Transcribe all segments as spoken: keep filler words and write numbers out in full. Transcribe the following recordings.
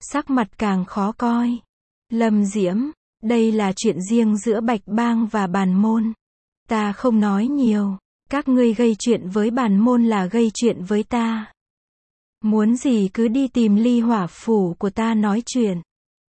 sắc mặt càng khó coi. Lâm Diễm, đây là chuyện riêng giữa Bạch Bang và Bàn Môn. Ta không nói nhiều, các ngươi gây chuyện với Bàn Môn là gây chuyện với ta. Muốn gì cứ đi tìm Ly Hỏa phủ của ta nói chuyện.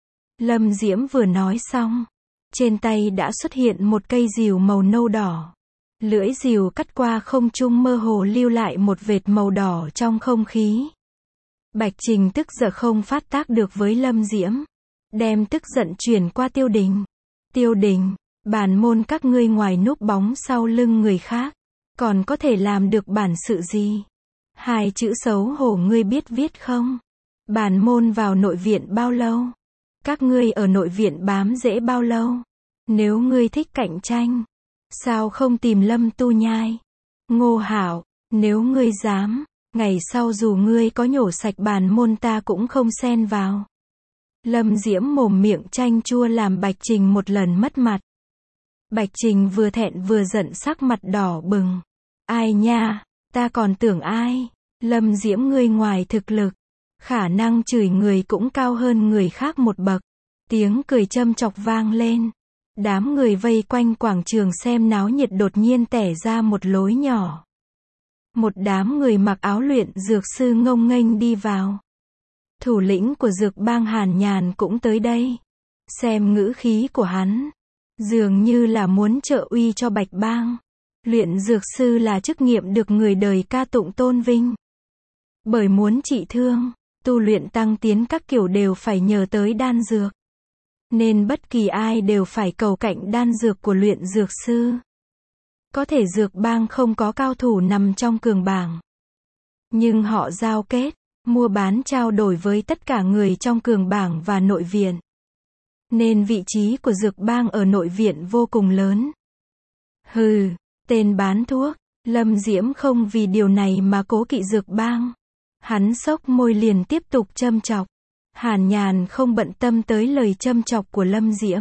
Lâm Diễm vừa nói xong, trên tay đã xuất hiện một cây rìu màu nâu đỏ. Lưỡi rìu cắt qua không trung mơ hồ lưu lại một vệt màu đỏ trong không khí. Bạch Trình tức giận không phát tác được với Lâm Diễm, đem tức giận chuyển qua Tiêu Đình. Tiêu Đình, Bàn Môn các ngươi ngoài núp bóng sau lưng người khác, còn có thể làm được bản sự gì? Hai chữ xấu hổ ngươi biết viết không? Bàn Môn vào nội viện bao lâu? Các ngươi ở nội viện bám rễ bao lâu? Nếu ngươi thích cạnh tranh, sao không tìm Lâm Tu Nhai? Ngô Hảo, nếu ngươi dám, ngày sau dù ngươi có nhổ sạch Bàn Môn ta cũng không xen vào. Lâm Diễm mồm miệng chanh chua làm Bạch Trình một lần mất mặt. Bạch Trình vừa thẹn vừa giận sắc mặt đỏ bừng. Ai nha, ta còn tưởng ai? Lâm Diễm ngươi ngoài thực lực, khả năng chửi người cũng cao hơn người khác một bậc. Tiếng cười châm chọc vang lên. Đám người vây quanh quảng trường xem náo nhiệt đột nhiên tẻ ra một lối nhỏ. Một đám người mặc áo luyện dược sư ngông nghênh đi vào. Thủ lĩnh của dược bang Hàn Nhàn cũng tới đây. Xem ngữ khí của hắn, dường như là muốn trợ uy cho Bạch Bang. Luyện dược sư là chức nghiệp được người đời ca tụng tôn vinh. Bởi muốn trị thương, tu luyện tăng tiến các kiểu đều phải nhờ tới đan dược. Nên bất kỳ ai đều phải cầu cạnh đan dược của luyện dược sư. Có thể dược bang không có cao thủ nằm trong cường bảng. Nhưng họ giao kết, mua bán trao đổi với tất cả người trong cường bảng và nội viện. Nên vị trí của dược bang ở nội viện vô cùng lớn. Hừ, tên bán thuốc, Lâm Diễm không vì điều này mà cố kỵ dược bang. Hắn xốc môi liền tiếp tục châm chọc. Hàn Nhàn không bận tâm tới lời châm chọc của Lâm Diễm.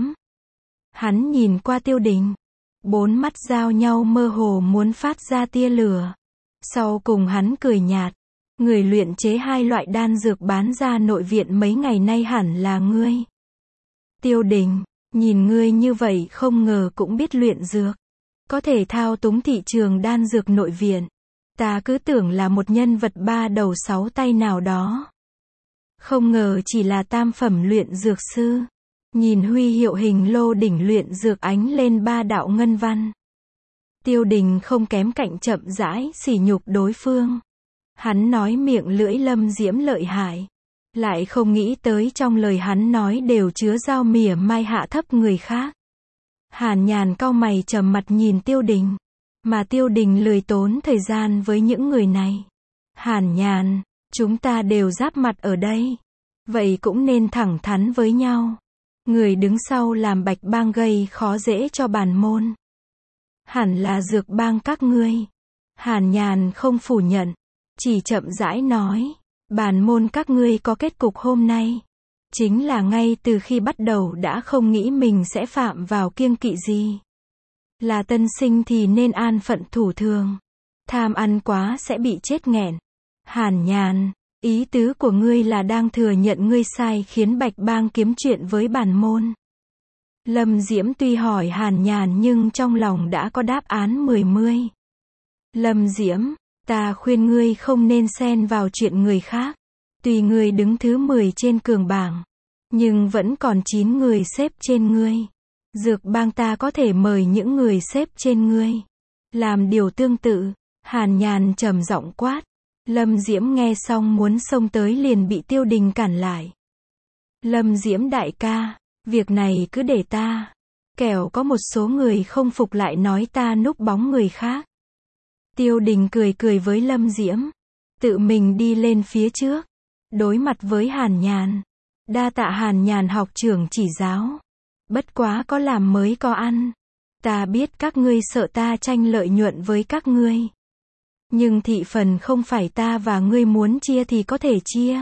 Hắn nhìn qua Tiêu Đình. Bốn mắt giao nhau mơ hồ muốn phát ra tia lửa. Sau cùng hắn cười nhạt. Người luyện chế hai loại đan dược bán ra nội viện mấy ngày nay hẳn là ngươi. Tiêu Đình, nhìn ngươi như vậy không ngờ cũng biết luyện dược. Có thể thao túng thị trường đan dược nội viện. Ta cứ tưởng là một nhân vật ba đầu sáu tay nào đó. Không ngờ chỉ là tam phẩm luyện dược sư. Nhìn huy hiệu hình lô đỉnh luyện dược ánh lên ba đạo ngân văn. Tiêu Đình không kém cạnh chậm rãi sỉ nhục đối phương. Hắn nói miệng lưỡi Lâm Diễm lợi hại. Lại không nghĩ tới trong lời hắn nói đều chứa dao mỉa mai hạ thấp người khác. Hàn Nhàn cau mày trầm mặt nhìn Tiêu Đình. Mà Tiêu Đình lười tốn thời gian với những người này. Hàn Nhàn, chúng ta đều giáp mặt ở đây. Vậy cũng nên thẳng thắn với nhau. Người đứng sau làm Bạch Bang gây khó dễ cho Bàn Môn. Hẳn là dược bang các ngươi. Hàn Nhàn không phủ nhận. Chỉ chậm rãi nói. Bàn Môn các ngươi có kết cục hôm nay. Chính là ngay từ khi bắt đầu đã không nghĩ mình sẽ phạm vào kiêng kỵ gì. Là tân sinh thì nên an phận thủ thường. Tham ăn quá sẽ bị chết nghẹn. Hàn Nhàn, ý tứ của ngươi là đang thừa nhận ngươi sai khiến Bạch Bang kiếm chuyện với Bàn Môn. Lâm Diễm tuy hỏi Hàn Nhàn nhưng trong lòng đã có đáp án mười mươi. Lâm Diễm, ta khuyên ngươi không nên xen vào chuyện người khác. Tuy ngươi đứng thứ mười trên cường bảng, nhưng vẫn còn chín người xếp trên ngươi. Dược bang ta có thể mời những người xếp trên ngươi. Làm điều tương tự. Hàn Nhàn trầm giọng quát. Lâm Diễm nghe xong muốn xông tới liền bị Tiêu Đình cản lại. Lâm Diễm đại ca, việc này cứ để ta. Kẻo có một số người không phục lại nói ta núp bóng người khác. Tiêu Đình cười cười với Lâm Diễm. Tự mình đi lên phía trước. Đối mặt với Hàn Nhàn. Đa tạ Hàn Nhàn học trưởng chỉ giáo. Bất quá có làm mới có ăn. Ta biết các ngươi sợ ta tranh lợi nhuận với các ngươi. Nhưng thị phần không phải ta và ngươi muốn chia thì có thể chia.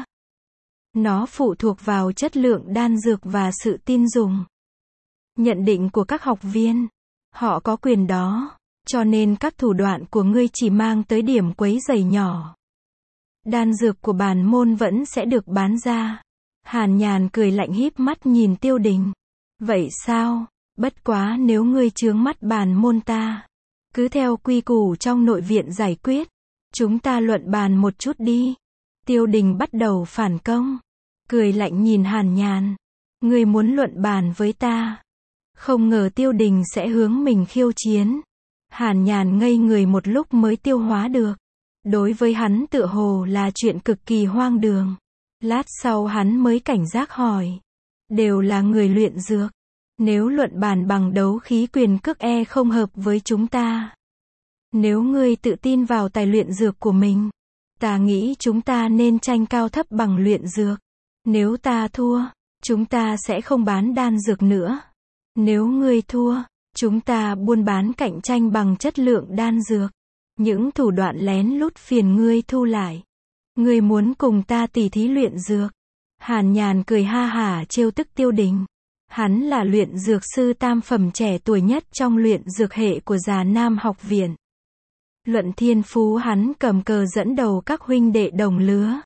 Nó phụ thuộc vào chất lượng đan dược và sự tin dùng. Nhận định của các học viên. Họ có quyền đó. Cho nên các thủ đoạn của ngươi chỉ mang tới điểm quấy rầy nhỏ. Đan dược của Bàn Môn vẫn sẽ được bán ra. Hàn Nhàn cười lạnh híp mắt nhìn Tiêu Đình. Vậy sao? Bất quá nếu ngươi chướng mắt bàn môn ta, cứ theo quy củ trong nội viện giải quyết. Chúng ta luận bàn một chút đi. Tiêu Đình bắt đầu phản công. Cười lạnh nhìn Hàn Nhàn. Ngươi muốn luận bàn với ta. Không ngờ Tiêu Đình sẽ hướng mình khiêu chiến. Hàn Nhàn ngây người một lúc mới tiêu hóa được. Đối với hắn tựa hồ là chuyện cực kỳ hoang đường. Lát sau hắn mới cảnh giác hỏi. Đều là người luyện dược. Nếu luận bàn bằng đấu khí quyền cước e không hợp với chúng ta. Nếu ngươi tự tin vào tài luyện dược của mình, ta nghĩ chúng ta nên tranh cao thấp bằng luyện dược. Nếu ta thua, chúng ta sẽ không bán đan dược nữa. Nếu ngươi thua, chúng ta buôn bán cạnh tranh bằng chất lượng đan dược. Những thủ đoạn lén lút phiền ngươi thu lại. Ngươi muốn cùng ta tỉ thí luyện dược. Hàn Nhàn cười ha hả trêu tức Tiêu Đình. Hắn là luyện dược sư tam phẩm trẻ tuổi nhất trong luyện dược hệ của Già Nam học viện. Luận thiên phú hắn cầm cờ dẫn đầu các huynh đệ đồng lứa.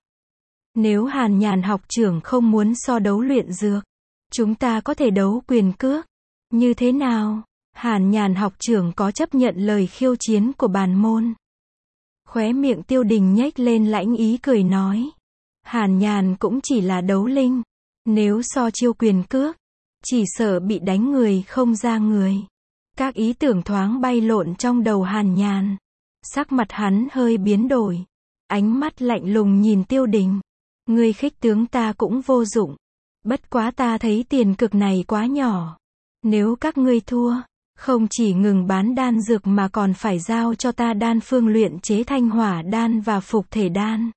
Nếu Hàn Nhàn học trưởng không muốn so đấu luyện dược, chúng ta có thể đấu quyền cước. Như thế nào? Hàn Nhàn học trưởng có chấp nhận lời khiêu chiến của bàn môn? Khóe miệng Tiêu Đình nhếch lên lãnh ý cười nói. Hàn Nhàn cũng chỉ là đấu linh. Nếu so chiêu quyền cước, chỉ sợ bị đánh người không ra người. Các ý tưởng thoáng bay lộn trong đầu Hàn Nhàn. Sắc mặt hắn hơi biến đổi. Ánh mắt lạnh lùng nhìn Tiêu Đình. Ngươi khích tướng ta cũng vô dụng. Bất quá ta thấy tiền cực này quá nhỏ. Nếu các ngươi thua, không chỉ ngừng bán đan dược mà còn phải giao cho ta đan phương luyện chế thanh hỏa đan và phục thể đan.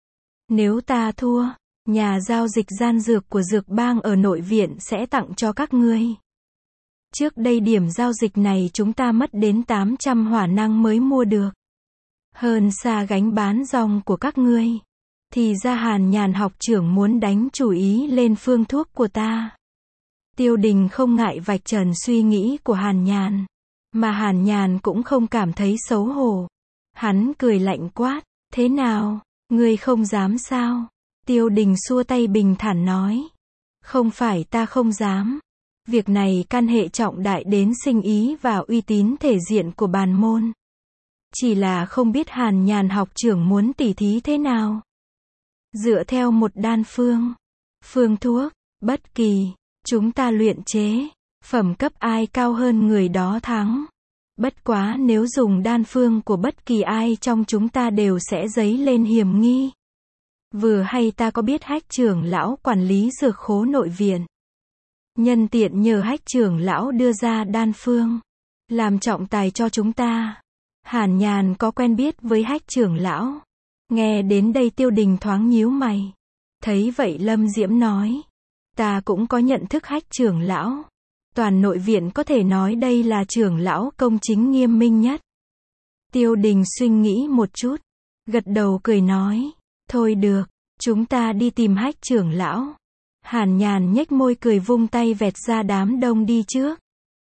Nếu ta thua, nhà giao dịch gian dược của dược bang ở nội viện sẽ tặng cho các ngươi. Trước đây điểm giao dịch này chúng ta mất đến tám trăm hỏa năng mới mua được. Hơn xa gánh bán rong của các ngươi. Thì ra Hàn Nhàn học trưởng muốn đánh chủ ý lên phương thuốc của ta. Tiêu Đình không ngại vạch trần suy nghĩ của Hàn Nhàn. Mà Hàn Nhàn cũng không cảm thấy xấu hổ. Hắn cười lạnh quát. Thế nào? Ngươi không dám sao? Tiêu Đình xua tay bình thản nói. Không phải ta không dám. Việc này can hệ trọng đại đến sinh ý và uy tín thể diện của bàn môn. Chỉ là không biết Hàn Nhàn học trưởng muốn tỉ thí thế nào. Dựa theo một đan phương, phương thuốc, bất kỳ, chúng ta luyện chế, phẩm cấp ai cao hơn người đó thắng. Bất quá nếu dùng đan phương của bất kỳ ai trong chúng ta đều sẽ dấy lên hiểm nghi. Vừa hay ta có biết Hách trưởng lão quản lý dược khố nội viện. Nhân tiện nhờ Hách trưởng lão đưa ra đan phương, làm trọng tài cho chúng ta. Hàn Nhàn có quen biết với Hách trưởng lão. Nghe đến đây Tiêu Đình thoáng nhíu mày. Thấy vậy Lâm Diễm nói. Ta cũng có nhận thức Hách trưởng lão. Toàn nội viện có thể nói đây là trưởng lão công chính nghiêm minh nhất. Tiêu Đình suy nghĩ một chút. Gật đầu cười nói. Thôi được, chúng ta đi tìm Hách trưởng lão. Hàn Nhàn nhếch môi cười vung tay vẹt ra đám đông đi trước.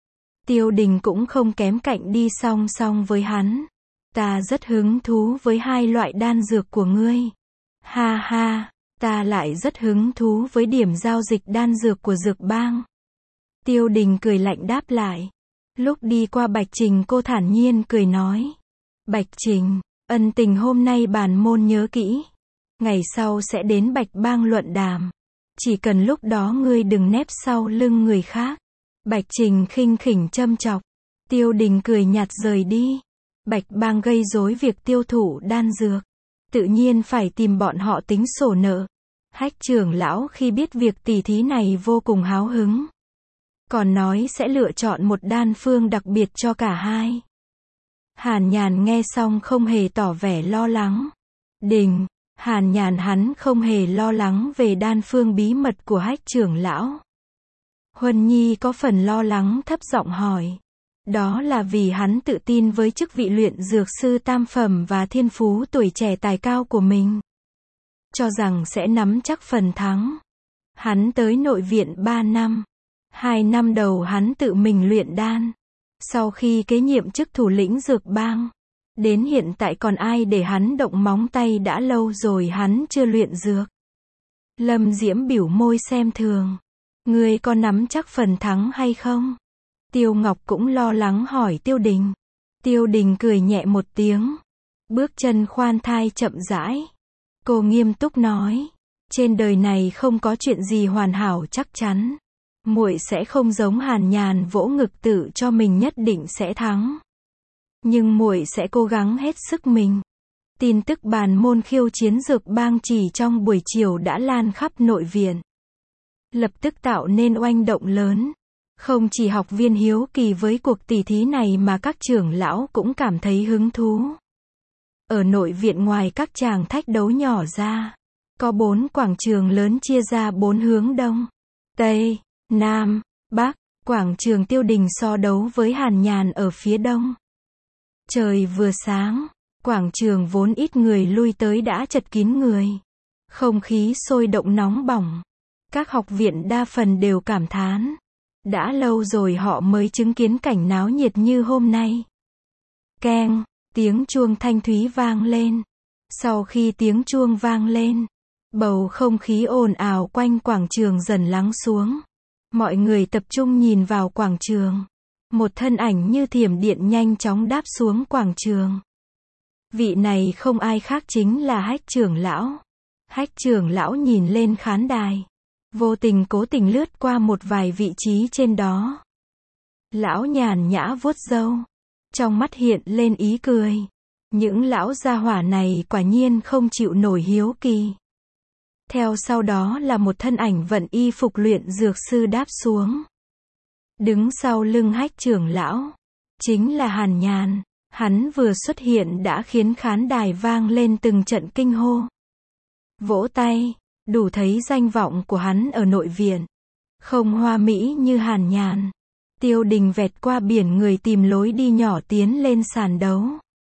Tiêu Đình cũng không kém cạnh đi song song với hắn. Ta rất hứng thú với hai loại đan dược của ngươi. Ha ha, ta lại rất hứng thú với điểm giao dịch đan dược của dược bang. Tiêu Đình cười lạnh đáp lại. Lúc đi qua Bạch Trình cô thản nhiên cười nói. Bạch Trình, ân tình hôm nay bản môn nhớ kỹ. Ngày sau sẽ đến Bạch bang luận đàm. Chỉ cần lúc đó ngươi đừng nép sau lưng người khác. Bạch Trình khinh khỉnh châm chọc. Tiêu Đình cười nhạt rời đi. Bạch bang gây rối việc tiêu thụ đan dược. Tự nhiên phải tìm bọn họ tính sổ nợ. Hách trưởng lão khi biết việc tỉ thí này vô cùng háo hứng. Còn nói sẽ lựa chọn một đan phương đặc biệt cho cả hai. Hàn Nhàn nghe xong không hề tỏ vẻ lo lắng. Đình, Hàn Nhàn hắn không hề lo lắng về đan phương bí mật của Hách trưởng lão. Huân Nhi có phần lo lắng thấp giọng hỏi. Đó là vì hắn tự tin với chức vị luyện dược sư tam phẩm và thiên phú tuổi trẻ tài cao của mình. Cho rằng sẽ nắm chắc phần thắng. Hắn tới nội viện ba năm. Hai năm đầu hắn tự mình luyện đan. Sau khi kế nhiệm chức thủ lĩnh dược bang. Đến hiện tại còn ai để hắn động móng tay đã lâu rồi hắn chưa luyện dược. Lâm Diễm bĩu môi xem thường. Ngươi có nắm chắc phần thắng hay không? Tiêu Ngọc cũng lo lắng hỏi Tiêu Đình. Tiêu Đình cười nhẹ một tiếng. Bước chân khoan thai chậm rãi. Cô nghiêm túc nói. Trên đời này không có chuyện gì hoàn hảo chắc chắn. Muội sẽ không giống Hàn Nhàn vỗ ngực tự cho mình nhất định sẽ thắng. Nhưng muội sẽ cố gắng hết sức mình. Tin tức bàn môn khiêu chiến dược bang chỉ trong buổi chiều đã lan khắp nội viện. Lập tức tạo nên oanh động lớn. Không chỉ học viên hiếu kỳ với cuộc tỉ thí này mà các trưởng lão cũng cảm thấy hứng thú. Ở nội viện ngoài các tràng thách đấu nhỏ ra, có bốn quảng trường lớn chia ra bốn hướng đông, tây, nam, bắc. Quảng trường Tiêu Đình so đấu với Hàn Nhàn ở phía đông. Trời vừa sáng, quảng trường vốn ít người lui tới đã chật kín người. Không khí sôi động nóng bỏng. Các học viện đa phần đều cảm thán. Đã lâu rồi họ mới chứng kiến cảnh náo nhiệt như hôm nay. Keng, tiếng chuông thanh thúy vang lên. Sau khi tiếng chuông vang lên, bầu không khí ồn ào quanh quảng trường dần lắng xuống. Mọi người tập trung nhìn vào quảng trường. Một thân ảnh như thiểm điện nhanh chóng đáp xuống quảng trường. Vị này không ai khác chính là Hách trưởng lão. Hách trưởng lão nhìn lên khán đài. Vô tình cố tình lướt qua một vài vị trí trên đó. Lão nhàn nhã vuốt râu. Trong mắt hiện lên ý cười. Những lão gia hỏa này quả nhiên không chịu nổi hiếu kỳ. Theo sau đó là một thân ảnh vận y phục luyện dược sư đáp xuống. Đứng sau lưng Hách trưởng lão. Chính là Hàn Nhàn. Hắn vừa xuất hiện đã khiến khán đài vang lên từng trận kinh hô. Vỗ tay. Đủ thấy danh vọng của hắn ở nội viện. Không hoa mỹ như Hàn Nhàn. Tiêu Đình vẹt qua biển người tìm lối đi nhỏ tiến lên sàn đấu.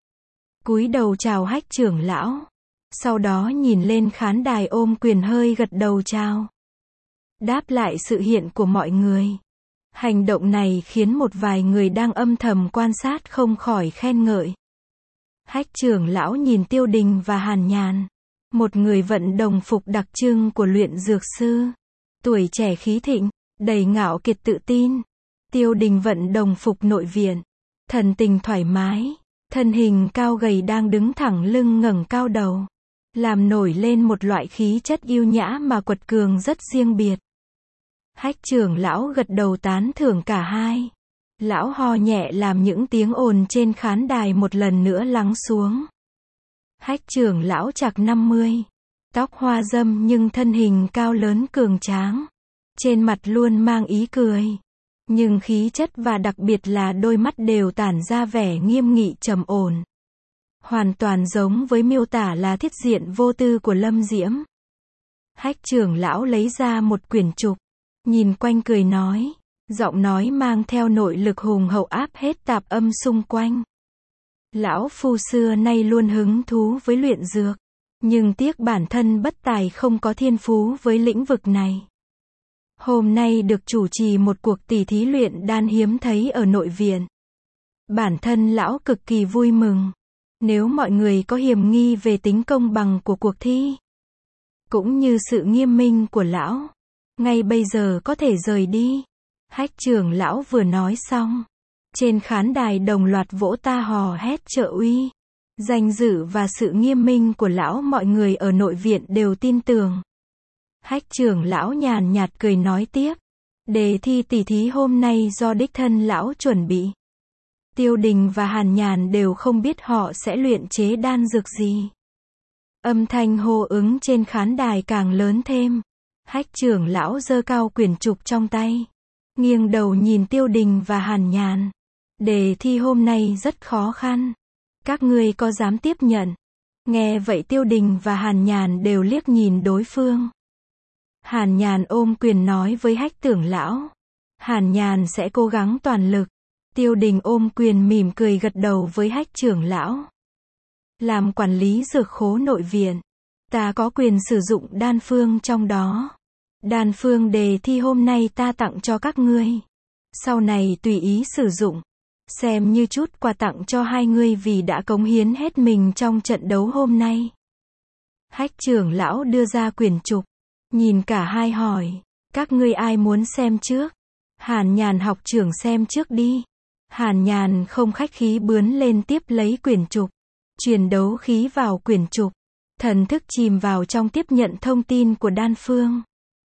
Cúi đầu chào Hách trưởng lão. Sau đó nhìn lên khán đài ôm quyền hơi gật đầu chào. Đáp lại sự hiện của mọi người. Hành động này khiến một vài người đang âm thầm quan sát không khỏi khen ngợi. Hách trưởng lão nhìn Tiêu Đình và Hàn Nhàn. Một người vận đồng phục đặc trưng của luyện dược sư. Tuổi trẻ khí thịnh, đầy ngạo kiệt tự tin. Tiêu Đình vận đồng phục nội viện. Thần tình thoải mái. Thân hình cao gầy đang đứng thẳng lưng ngẩng cao đầu. Làm nổi lên một loại khí chất yêu nhã mà quật cường rất riêng biệt. Hách trưởng lão gật đầu tán thưởng cả hai. Lão ho nhẹ làm những tiếng ồn trên khán đài một lần nữa lắng xuống. Hách trưởng lão chạc năm mươi. Tóc hoa râm nhưng thân hình cao lớn cường tráng. Trên mặt luôn mang ý cười. Nhưng khí chất và đặc biệt là đôi mắt đều tản ra vẻ nghiêm nghị trầm ổn. Hoàn toàn giống với miêu tả là thiết diện vô tư của Lâm Diễm. Hách trưởng lão lấy ra một quyển trục. Nhìn quanh cười nói. Giọng nói mang theo nội lực hùng hậu áp hết tạp âm xung quanh. Lão phu xưa nay luôn hứng thú với luyện dược. Nhưng tiếc bản thân bất tài không có thiên phú với lĩnh vực này. Hôm nay được chủ trì một cuộc tỉ thí luyện đan hiếm thấy ở nội viện. Bản thân lão cực kỳ vui mừng. Nếu mọi người có hiềm nghi về tính công bằng của cuộc thi, cũng như sự nghiêm minh của lão, ngay bây giờ có thể rời đi. Hách trưởng lão vừa nói xong. Trên khán đài đồng loạt vỗ ta hò hét trợ uy. Danh dự và sự nghiêm minh của lão mọi người ở nội viện đều tin tưởng. Hách trưởng lão nhàn nhạt cười nói tiếp. Đề thi tỉ thí hôm nay do đích thân lão chuẩn bị. Tiêu Đình và Hàn Nhàn đều không biết họ sẽ luyện chế đan dược gì. Âm thanh hô ứng trên khán đài càng lớn thêm. Hách trưởng lão giơ cao quyển trục trong tay. Nghiêng đầu nhìn Tiêu Đình và Hàn Nhàn. Đề thi hôm nay rất khó khăn. Các ngươi có dám tiếp nhận? Nghe vậy Tiêu Đình và Hàn Nhàn đều liếc nhìn đối phương. Hàn Nhàn ôm quyền nói với Hách trưởng lão. Hàn Nhàn sẽ cố gắng toàn lực. Tiêu Đình ôm quyền mỉm cười gật đầu với Hách trưởng lão. Làm quản lý dược khố nội viện, ta có quyền sử dụng đan phương trong đó. Đan phương đề thi hôm nay ta tặng cho các ngươi. Sau này tùy ý sử dụng. Xem như chút quà tặng cho hai ngươi vì đã cống hiến hết mình trong trận đấu hôm nay. Hách trưởng lão đưa ra quyển trục. Nhìn cả hai hỏi, các ngươi ai muốn xem trước? Hàn Nhàn học trưởng xem trước đi. Hàn Nhàn không khách khí bướn lên tiếp lấy quyển trục. Truyền đấu khí vào quyển trục. Thần thức chìm vào trong tiếp nhận thông tin của Đan Phương.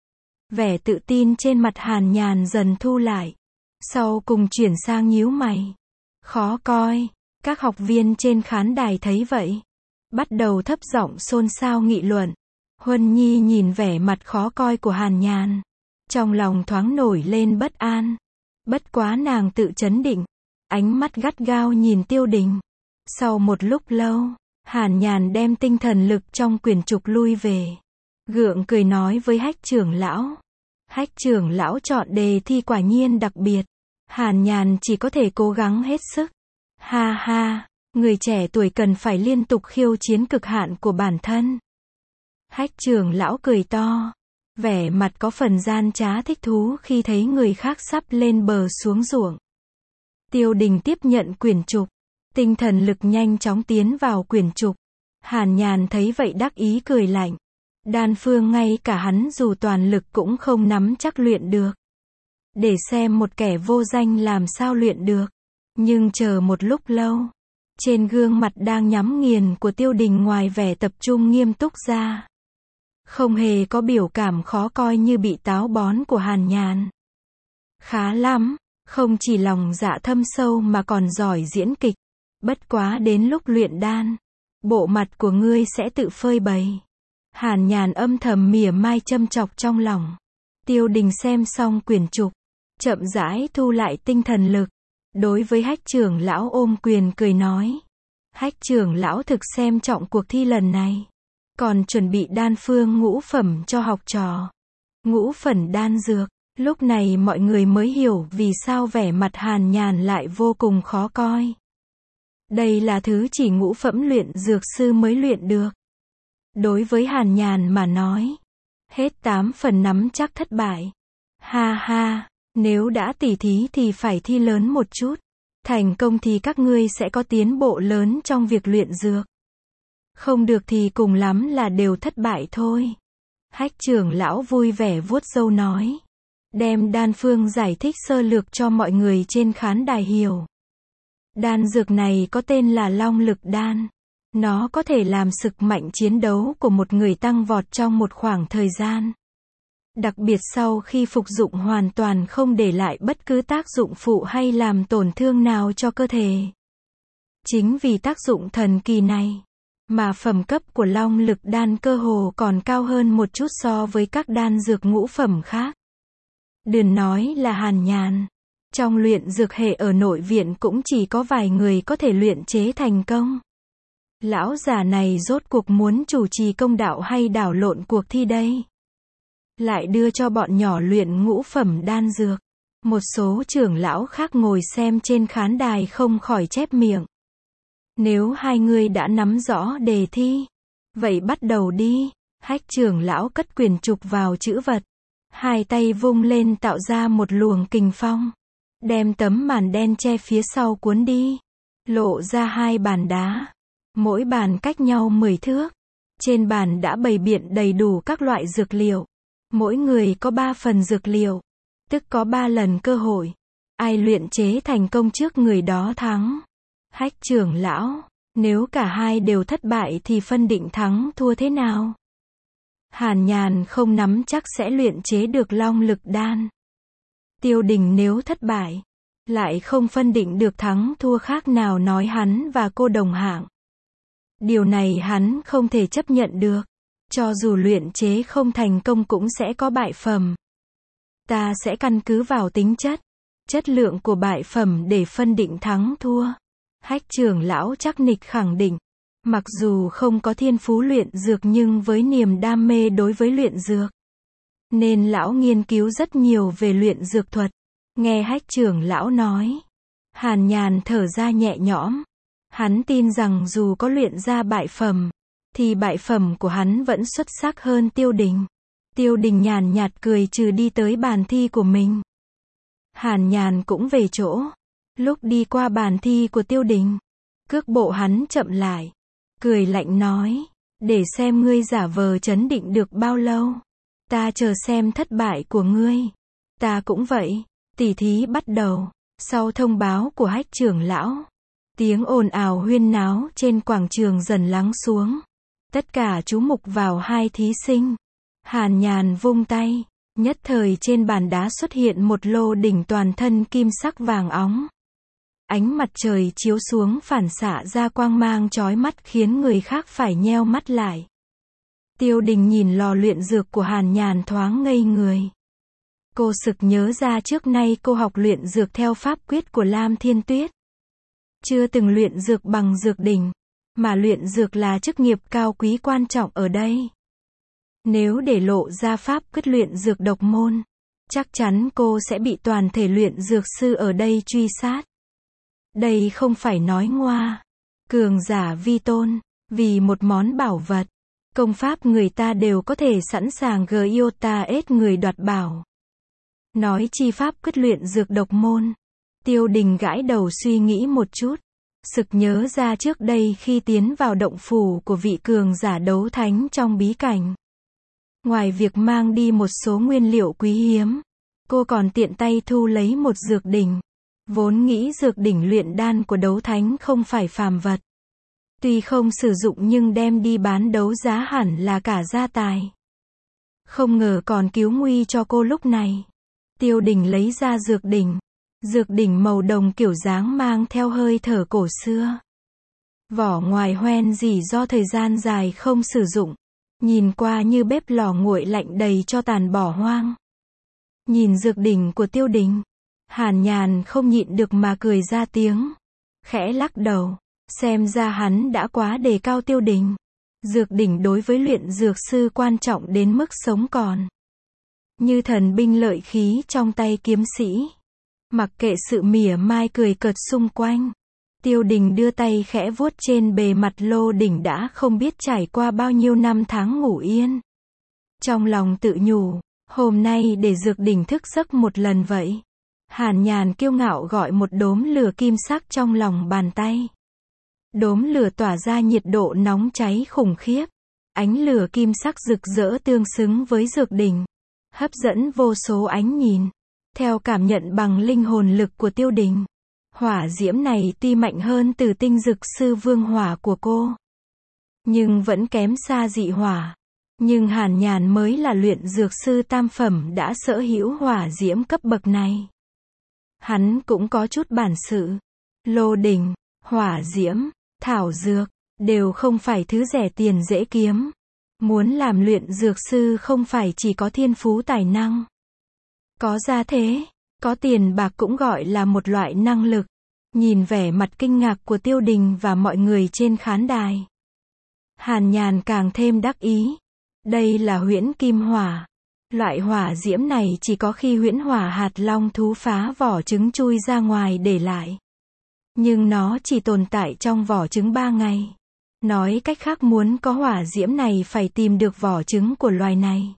Vẻ tự tin trên mặt Hàn Nhàn dần thu lại. Sau cùng chuyển sang nhíu mày. Khó coi. Các học viên trên khán đài thấy vậy. Bắt đầu thấp giọng xôn xao nghị luận. Huân Nhi nhìn vẻ mặt khó coi của Hàn Nhàn. Trong lòng thoáng nổi lên bất an. Bất quá nàng tự trấn định. Ánh mắt gắt gao nhìn Tiêu Đình. Sau một lúc lâu, Hàn Nhàn đem tinh thần lực trong quyển trục lui về. Gượng cười nói với Hách trưởng lão. Hách trưởng lão chọn đề thi quả nhiên đặc biệt. Hàn Nhàn chỉ có thể cố gắng hết sức. Ha ha, người trẻ tuổi cần phải liên tục khiêu chiến cực hạn của bản thân. Hách trưởng lão cười to. Vẻ mặt có phần gian trá thích thú khi thấy người khác sắp lên bờ xuống ruộng. Tiêu Đình tiếp nhận quyển trục. Tinh thần lực nhanh chóng tiến vào quyển trục. Hàn Nhàn thấy vậy đắc ý cười lạnh. Đan Phương ngay cả hắn dù toàn lực cũng không nắm chắc luyện được. Để xem một kẻ vô danh làm sao luyện được. Nhưng chờ một lúc lâu. Trên gương mặt đang nhắm nghiền của Tiêu Đình ngoài vẻ tập trung nghiêm túc ra. Không hề có biểu cảm khó coi như bị táo bón của Hàn Nhàn. Khá lắm, không chỉ lòng dạ thâm sâu mà còn giỏi diễn kịch. Bất quá đến lúc luyện đan, bộ mặt của ngươi sẽ tự phơi bày. Hàn Nhàn âm thầm mỉa mai châm chọc trong lòng. Tiêu Đình xem xong quyển trục, chậm rãi thu lại tinh thần lực. Đối với Hách trưởng lão ôm quyền cười nói. Hách trưởng lão thực xem trọng cuộc thi lần này. Còn chuẩn bị đan phương ngũ phẩm cho học trò. Ngũ phẩm đan dược. Lúc này mọi người mới hiểu vì sao vẻ mặt Hàn Nhàn lại vô cùng khó coi. Đây là thứ chỉ ngũ phẩm luyện dược sư mới luyện được. Đối với Hàn Nhàn mà nói, hết tám phần nắm chắc thất bại. Ha ha, nếu đã tỉ thí thì phải thi lớn một chút. Thành công thì các ngươi sẽ có tiến bộ lớn trong việc luyện dược. Không được thì cùng lắm là đều thất bại thôi. Hách trưởng lão vui vẻ vuốt râu nói. Đem đan phương giải thích sơ lược cho mọi người trên khán đài hiểu. Đan dược này có tên là Long Lực Đan. Nó có thể làm sức mạnh chiến đấu của một người tăng vọt trong một khoảng thời gian. Đặc biệt sau khi phục dụng hoàn toàn không để lại bất cứ tác dụng phụ hay làm tổn thương nào cho cơ thể. Chính vì tác dụng thần kỳ này, mà phẩm cấp của Long Lực Đan cơ hồ còn cao hơn một chút so với các đan dược ngũ phẩm khác. Đừng nói là Hàn Nhàn. Trong luyện dược hệ ở nội viện cũng chỉ có vài người có thể luyện chế thành công. Lão già này rốt cuộc muốn chủ trì công đạo hay đảo lộn cuộc thi đây? Lại đưa cho bọn nhỏ luyện ngũ phẩm đan dược. Một số trưởng lão khác ngồi xem trên khán đài không khỏi chép miệng. Nếu hai người đã nắm rõ đề thi, vậy bắt đầu đi. Hách trưởng lão cất quyển trục vào chữ vật. Hai tay vung lên tạo ra một luồng kình phong. Đem tấm màn đen che phía sau cuốn đi. Lộ ra hai bàn đá. Mỗi bàn cách nhau mười thước. Trên bàn đã bày biện đầy đủ các loại dược liệu. Mỗi người có ba phần dược liệu. Tức có ba lần cơ hội. Ai luyện chế thành công trước người đó thắng. Hách trưởng lão, nếu cả hai đều thất bại thì phân định thắng thua thế nào? Hàn Nhàn không nắm chắc sẽ luyện chế được Long Lực Đan. Tiêu Đình nếu thất bại, lại không phân định được thắng thua khác nào nói hắn và cô đồng hạng. Điều này hắn không thể chấp nhận được. Cho dù luyện chế không thành công cũng sẽ có bại phẩm. Ta sẽ căn cứ vào tính chất, chất lượng của bại phẩm để phân định thắng thua. Hách trưởng lão chắc nịch khẳng định. Mặc dù không có thiên phú luyện dược nhưng với niềm đam mê đối với luyện dược, nên lão nghiên cứu rất nhiều về luyện dược thuật. Nghe Hách trưởng lão nói, Hàn Nhàn thở ra nhẹ nhõm. Hắn tin rằng dù có luyện ra bại phẩm, thì bại phẩm của hắn vẫn xuất sắc hơn Tiêu Đình. Tiêu Đình nhàn nhạt cười trừ đi tới bàn thi của mình. Hàn Nhàn cũng về chỗ. Lúc đi qua bàn thi của Tiêu Đình, cước bộ hắn chậm lại. Cười lạnh nói, để xem ngươi giả vờ trấn định được bao lâu. Ta chờ xem thất bại của ngươi. Ta cũng vậy. Tỉ thí bắt đầu. Sau thông báo của Hách trưởng lão, tiếng ồn ào huyên náo trên quảng trường dần lắng xuống. Tất cả chú mục vào hai thí sinh. Hàn Nhàn vung tay, nhất thời trên bàn đá xuất hiện một lô đỉnh toàn thân kim sắc vàng óng. Ánh mặt trời chiếu xuống phản xạ ra quang mang chói mắt khiến người khác phải nheo mắt lại. Tiêu Đình nhìn lò luyện dược của Hàn Nhàn thoáng ngây người. Cô sực nhớ ra trước nay cô học luyện dược theo pháp quyết của Lam Thiên Tuyết. Chưa từng luyện dược bằng dược đỉnh, mà luyện dược là chức nghiệp cao quý quan trọng ở đây. Nếu để lộ ra pháp quyết luyện dược độc môn, chắc chắn cô sẽ bị toàn thể luyện dược sư ở đây truy sát. Đây không phải nói ngoa. Cường giả vi tôn, vì một món bảo vật, công pháp người ta đều có thể sẵn sàng gờ yêu ta ết người đoạt bảo. Nói chi pháp quyết luyện dược độc môn. Tiêu Đình gãi đầu suy nghĩ một chút. Sực nhớ ra trước đây khi tiến vào động phủ của vị cường giả đấu thánh trong bí cảnh. Ngoài việc mang đi một số nguyên liệu quý hiếm, cô còn tiện tay thu lấy một dược đỉnh. Vốn nghĩ dược đỉnh luyện đan của đấu thánh không phải phàm vật. Tuy không sử dụng nhưng đem đi bán đấu giá hẳn là cả gia tài. Không ngờ còn cứu nguy cho cô lúc này. Tiêu Đình lấy ra dược đỉnh. Dược đỉnh màu đồng kiểu dáng mang theo hơi thở cổ xưa. Vỏ ngoài hoen dỉ do thời gian dài không sử dụng. Nhìn qua như bếp lò nguội lạnh đầy cho tàn bỏ hoang. Nhìn dược đỉnh của Tiêu Đình, Hàn Nhàn không nhịn được mà cười ra tiếng. Khẽ lắc đầu, xem ra hắn đã quá đề cao Tiêu Đình. Dược đỉnh đối với luyện dược sư quan trọng đến mức sống còn. Như thần binh lợi khí trong tay kiếm sĩ. Mặc kệ sự mỉa mai cười cợt xung quanh, Tiêu Đình đưa tay khẽ vuốt trên bề mặt lô đỉnh đã không biết trải qua bao nhiêu năm tháng ngủ yên. Trong lòng tự nhủ, hôm nay để dược đỉnh thức giấc một lần vậy. Hàn Nhàn kiêu ngạo gọi một đốm lửa kim sắc trong lòng bàn tay. Đốm lửa tỏa ra nhiệt độ nóng cháy khủng khiếp. Ánh lửa kim sắc rực rỡ tương xứng với dược đỉnh, hấp dẫn vô số ánh nhìn. Theo cảm nhận bằng linh hồn lực của Tiêu Đình, hỏa diễm này tuy mạnh hơn Tử Tinh Dực Sư Vương Hỏa của cô, nhưng vẫn kém xa dị hỏa. Nhưng Hàn Nhàn mới là luyện dược sư tam phẩm đã sở hữu hỏa diễm cấp bậc này. Hắn cũng có chút bản sự. Lô đỉnh, hỏa diễm, thảo dược, đều không phải thứ rẻ tiền dễ kiếm. Muốn làm luyện dược sư không phải chỉ có thiên phú tài năng. Có gia thế, có tiền bạc cũng gọi là một loại năng lực. Nhìn vẻ mặt kinh ngạc của Tiêu Đình và mọi người trên khán đài, Hàn Nhàn càng thêm đắc ý. Đây là huyễn kim hỏa. Loại hỏa diễm này chỉ có khi huyễn hỏa hạt long thú phá vỏ trứng chui ra ngoài để lại. Nhưng nó chỉ tồn tại trong vỏ trứng ba ngày. Nói cách khác muốn có hỏa diễm này phải tìm được vỏ trứng của loài này.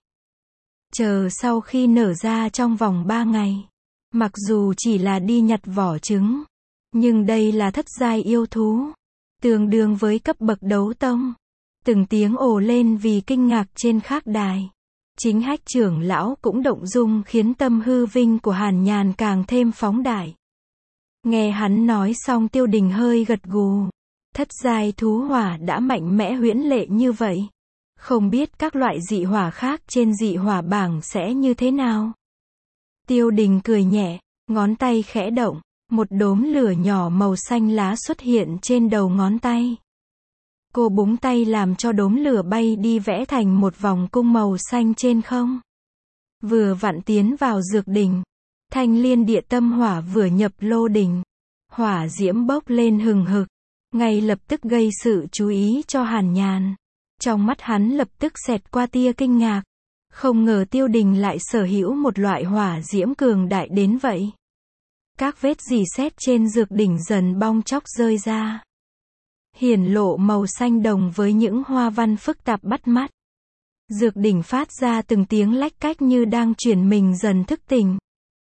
Chờ sau khi nở ra trong vòng ba ngày. Mặc dù chỉ là đi nhặt vỏ trứng, nhưng đây là thất giai yêu thú, tương đương với cấp bậc đấu tông. Từng tiếng ồ lên vì kinh ngạc trên khắc đài. Chính Hách trưởng lão cũng động dung khiến tâm hư vinh của Hàn Nhàn càng thêm phóng đại. Nghe hắn nói xong Tiêu Đình hơi gật gù. Thất giai thú hỏa đã mạnh mẽ huyễn lệ như vậy. Không biết các loại dị hỏa khác trên dị hỏa bảng sẽ như thế nào. Tiêu Đình cười nhẹ, ngón tay khẽ động, một đốm lửa nhỏ màu xanh lá xuất hiện trên đầu ngón tay. Cô búng tay làm cho đốm lửa bay đi vẽ thành một vòng cung màu xanh trên không. Vừa vặn tiến vào dược đỉnh. Thanh liên địa tâm hỏa vừa nhập lô đỉnh. Hỏa diễm bốc lên hừng hực. Ngay lập tức gây sự chú ý cho Hàn Nhàn. Trong mắt hắn lập tức xẹt qua tia kinh ngạc. Không ngờ Tiêu Đình lại sở hữu một loại hỏa diễm cường đại đến vậy. Các vết rỉ sét trên dược đỉnh dần bong chóc rơi ra. Hiển lộ màu xanh đồng với những hoa văn phức tạp bắt mắt. Dược đỉnh phát ra từng tiếng lách cách như đang chuyển mình dần thức tỉnh.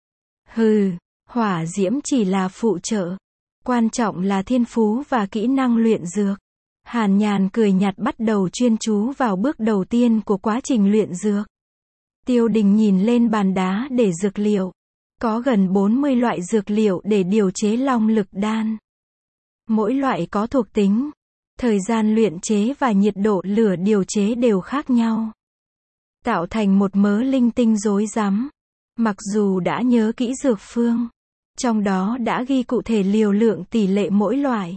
Hừ, hỏa diễm chỉ là phụ trợ. Quan trọng là thiên phú và kỹ năng luyện dược. Hàn Nhàn cười nhạt bắt đầu chuyên chú vào bước đầu tiên của quá trình luyện dược. Tiêu Đình nhìn lên bàn đá để dược liệu. Có gần bốn mươi loại dược liệu để điều chế long lực đan. Mỗi loại có thuộc tính, thời gian luyện chế và nhiệt độ lửa điều chế đều khác nhau. Tạo thành một mớ linh tinh rối rắm. Mặc dù đã nhớ kỹ dược phương, trong đó đã ghi cụ thể liều lượng tỷ lệ mỗi loại.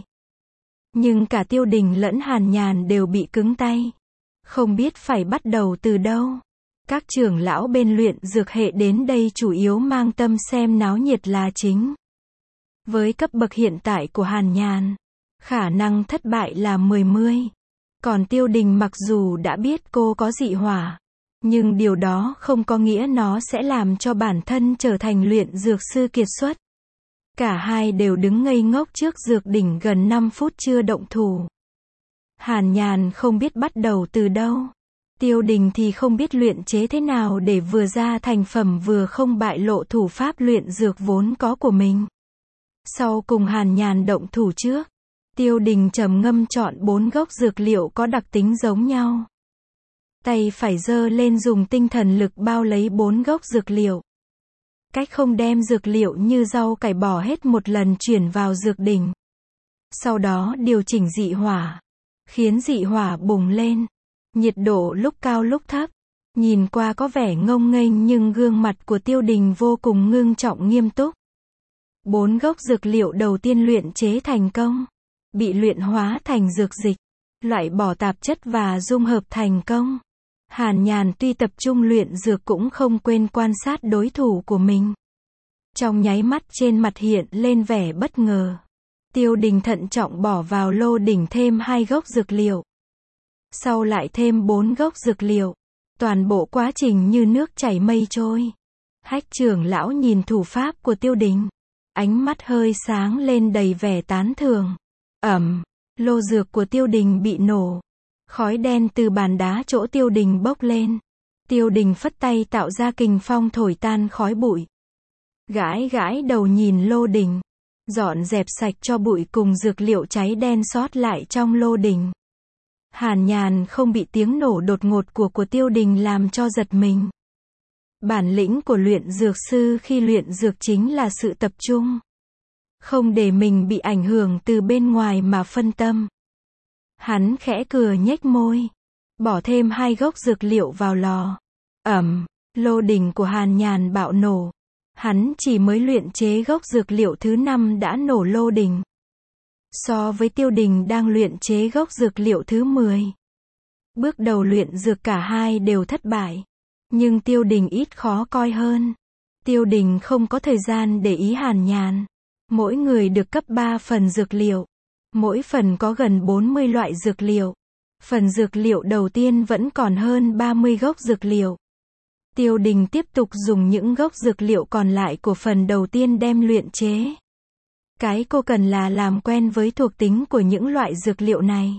Nhưng cả Tiêu Đình lẫn Hàn Nhàn đều bị cứng tay. Không biết phải bắt đầu từ đâu. Các trưởng lão bên luyện dược hệ đến đây chủ yếu mang tâm xem náo nhiệt là chính. Với cấp bậc hiện tại của Hàn Nhàn, khả năng thất bại là mười mươi. Còn Tiêu Đình mặc dù đã biết cô có dị hỏa, nhưng điều đó không có nghĩa nó sẽ làm cho bản thân trở thành luyện dược sư kiệt xuất. Cả hai đều đứng ngây ngốc trước dược đỉnh gần năm phút chưa động thủ. Hàn Nhàn không biết bắt đầu từ đâu. Tiêu Đình thì không biết luyện chế thế nào để vừa ra thành phẩm vừa không bại lộ thủ pháp luyện dược vốn có của mình. Sau cùng Hàn Nhàn động thủ trước. Tiêu Đình trầm ngâm chọn bốn gốc dược liệu có đặc tính giống nhau. Tay phải giơ lên dùng tinh thần lực bao lấy bốn gốc dược liệu. Cách không đem dược liệu như rau cải bỏ hết một lần chuyển vào dược đỉnh. Sau đó điều chỉnh dị hỏa. Khiến dị hỏa bùng lên. Nhiệt độ lúc cao lúc thấp. Nhìn qua có vẻ ngông nghênh nhưng gương mặt của Tiêu Đình vô cùng ngưng trọng nghiêm túc. Bốn gốc dược liệu đầu tiên luyện chế thành công. Bị luyện hóa thành dược dịch. Loại bỏ tạp chất và dung hợp thành công. Hàn Nhàn tuy tập trung luyện dược cũng không quên quan sát đối thủ của mình. Trong nháy mắt trên mặt hiện lên vẻ bất ngờ. Tiêu Đình thận trọng bỏ vào lô đỉnh thêm hai gốc dược liệu. Sau lại thêm bốn gốc dược liệu. Toàn bộ quá trình như nước chảy mây trôi. Hách trưởng lão nhìn thủ pháp của Tiêu Đình. Ánh mắt hơi sáng lên đầy vẻ tán thưởng. Ẩm, lô dược của Tiêu Đình bị nổ. Khói đen từ bàn đá chỗ Tiêu Đình bốc lên. Tiêu Đình phất tay tạo ra kình phong thổi tan khói bụi. Gãi gãi đầu nhìn lô đỉnh. Dọn dẹp sạch cho bụi cùng dược liệu cháy đen sót lại trong lô đỉnh. Hàn Nhàn không bị tiếng nổ đột ngột của của Tiêu Đình làm cho giật mình. Bản lĩnh của luyện dược sư khi luyện dược chính là sự tập trung. Không để mình bị ảnh hưởng từ bên ngoài mà phân tâm. Hắn khẽ cười nhếch môi. Bỏ thêm hai gốc dược liệu vào lò. Ẩm, lô đỉnh của Hàn Nhàn bạo nổ. Hắn chỉ mới luyện chế gốc dược liệu thứ năm đã nổ lô đỉnh. So với Tiêu Đình đang luyện chế gốc dược liệu thứ mười. Bước đầu luyện dược cả hai đều thất bại. Nhưng Tiêu Đình ít khó coi hơn. Tiêu Đình không có thời gian để ý Hàn Nhàn. Mỗi người được cấp ba phần dược liệu. Mỗi phần có gần bốn mươi loại dược liệu. Phần dược liệu đầu tiên vẫn còn hơn ba mươi gốc dược liệu. Tiêu Đình tiếp tục dùng những gốc dược liệu còn lại của phần đầu tiên đem luyện chế. Cái cô cần là làm quen với thuộc tính của những loại dược liệu này.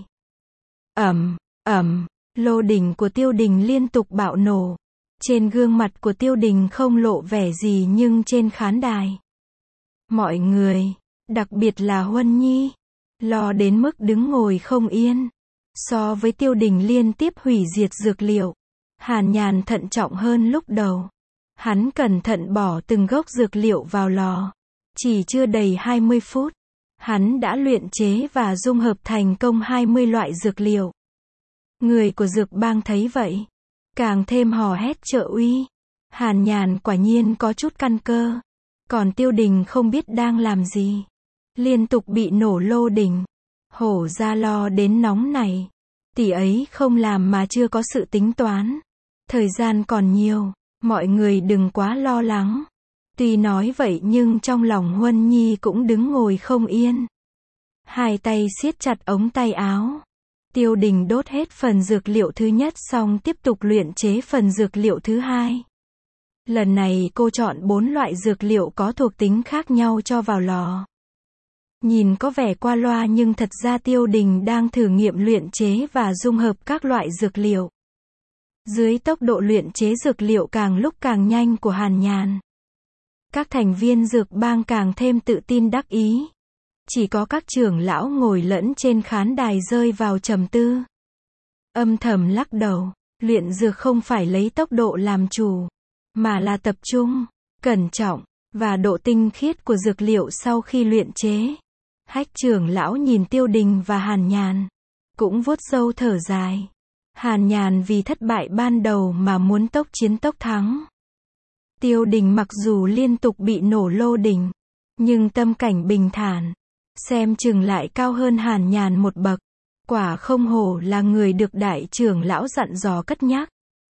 Ẩm, ẩm, lô đỉnh của Tiêu Đình liên tục bạo nổ. Trên gương mặt của Tiêu Đình không lộ vẻ gì nhưng trên khán đài. Mọi người, đặc biệt là Huân Nhi, lo đến mức đứng ngồi không yên. So với Tiêu Đình liên tiếp hủy diệt dược liệu, Hàn Nhàn thận trọng hơn lúc đầu. Hắn cẩn thận bỏ từng gốc dược liệu vào lò. Chỉ chưa đầy hai mươi phút, hắn đã luyện chế và dung hợp thành công hai mươi loại dược liệu. Người của dược bang thấy vậy, càng thêm hò hét trợ uy. Hàn Nhàn quả nhiên có chút căn cơ. Còn Tiêu Đình không biết đang làm gì. Liên tục bị nổ lô đỉnh. Hổ ra lo đến nóng này. Tỷ ấy không làm mà chưa có sự tính toán. Thời gian còn nhiều, mọi người đừng quá lo lắng. Tuy nói vậy nhưng trong lòng Huân Nhi cũng đứng ngồi không yên. Hai tay siết chặt ống tay áo. Tiêu Đình đốt hết phần dược liệu thứ nhất xong tiếp tục luyện chế phần dược liệu thứ hai. Lần này cô chọn bốn loại dược liệu có thuộc tính khác nhau cho vào lò. Nhìn có vẻ qua loa nhưng thật ra Tiêu Đình đang thử nghiệm luyện chế và dung hợp các loại dược liệu. Dưới tốc độ luyện chế dược liệu càng lúc càng nhanh của Hàn Nhàn, các thành viên dược bang càng thêm tự tin đắc ý. Chỉ có các trưởng lão ngồi lẫn trên khán đài rơi vào trầm tư. Âm thầm lắc đầu. Luyện dược không phải lấy tốc độ làm chủ, mà là tập trung, cẩn trọng, và độ tinh khiết của dược liệu sau khi luyện chế. Hách trưởng lão nhìn Tiêu Đình và Hàn Nhàn, cũng vuốt râu thở dài. Hàn Nhàn vì thất bại ban đầu mà muốn tốc chiến tốc thắng. Tiêu Đình mặc dù liên tục bị nổ lô đỉnh, nhưng tâm cảnh bình thản, xem chừng lại cao hơn Hàn Nhàn một bậc. Quả không hổ là người được đại trưởng lão dặn dò cất nhắc.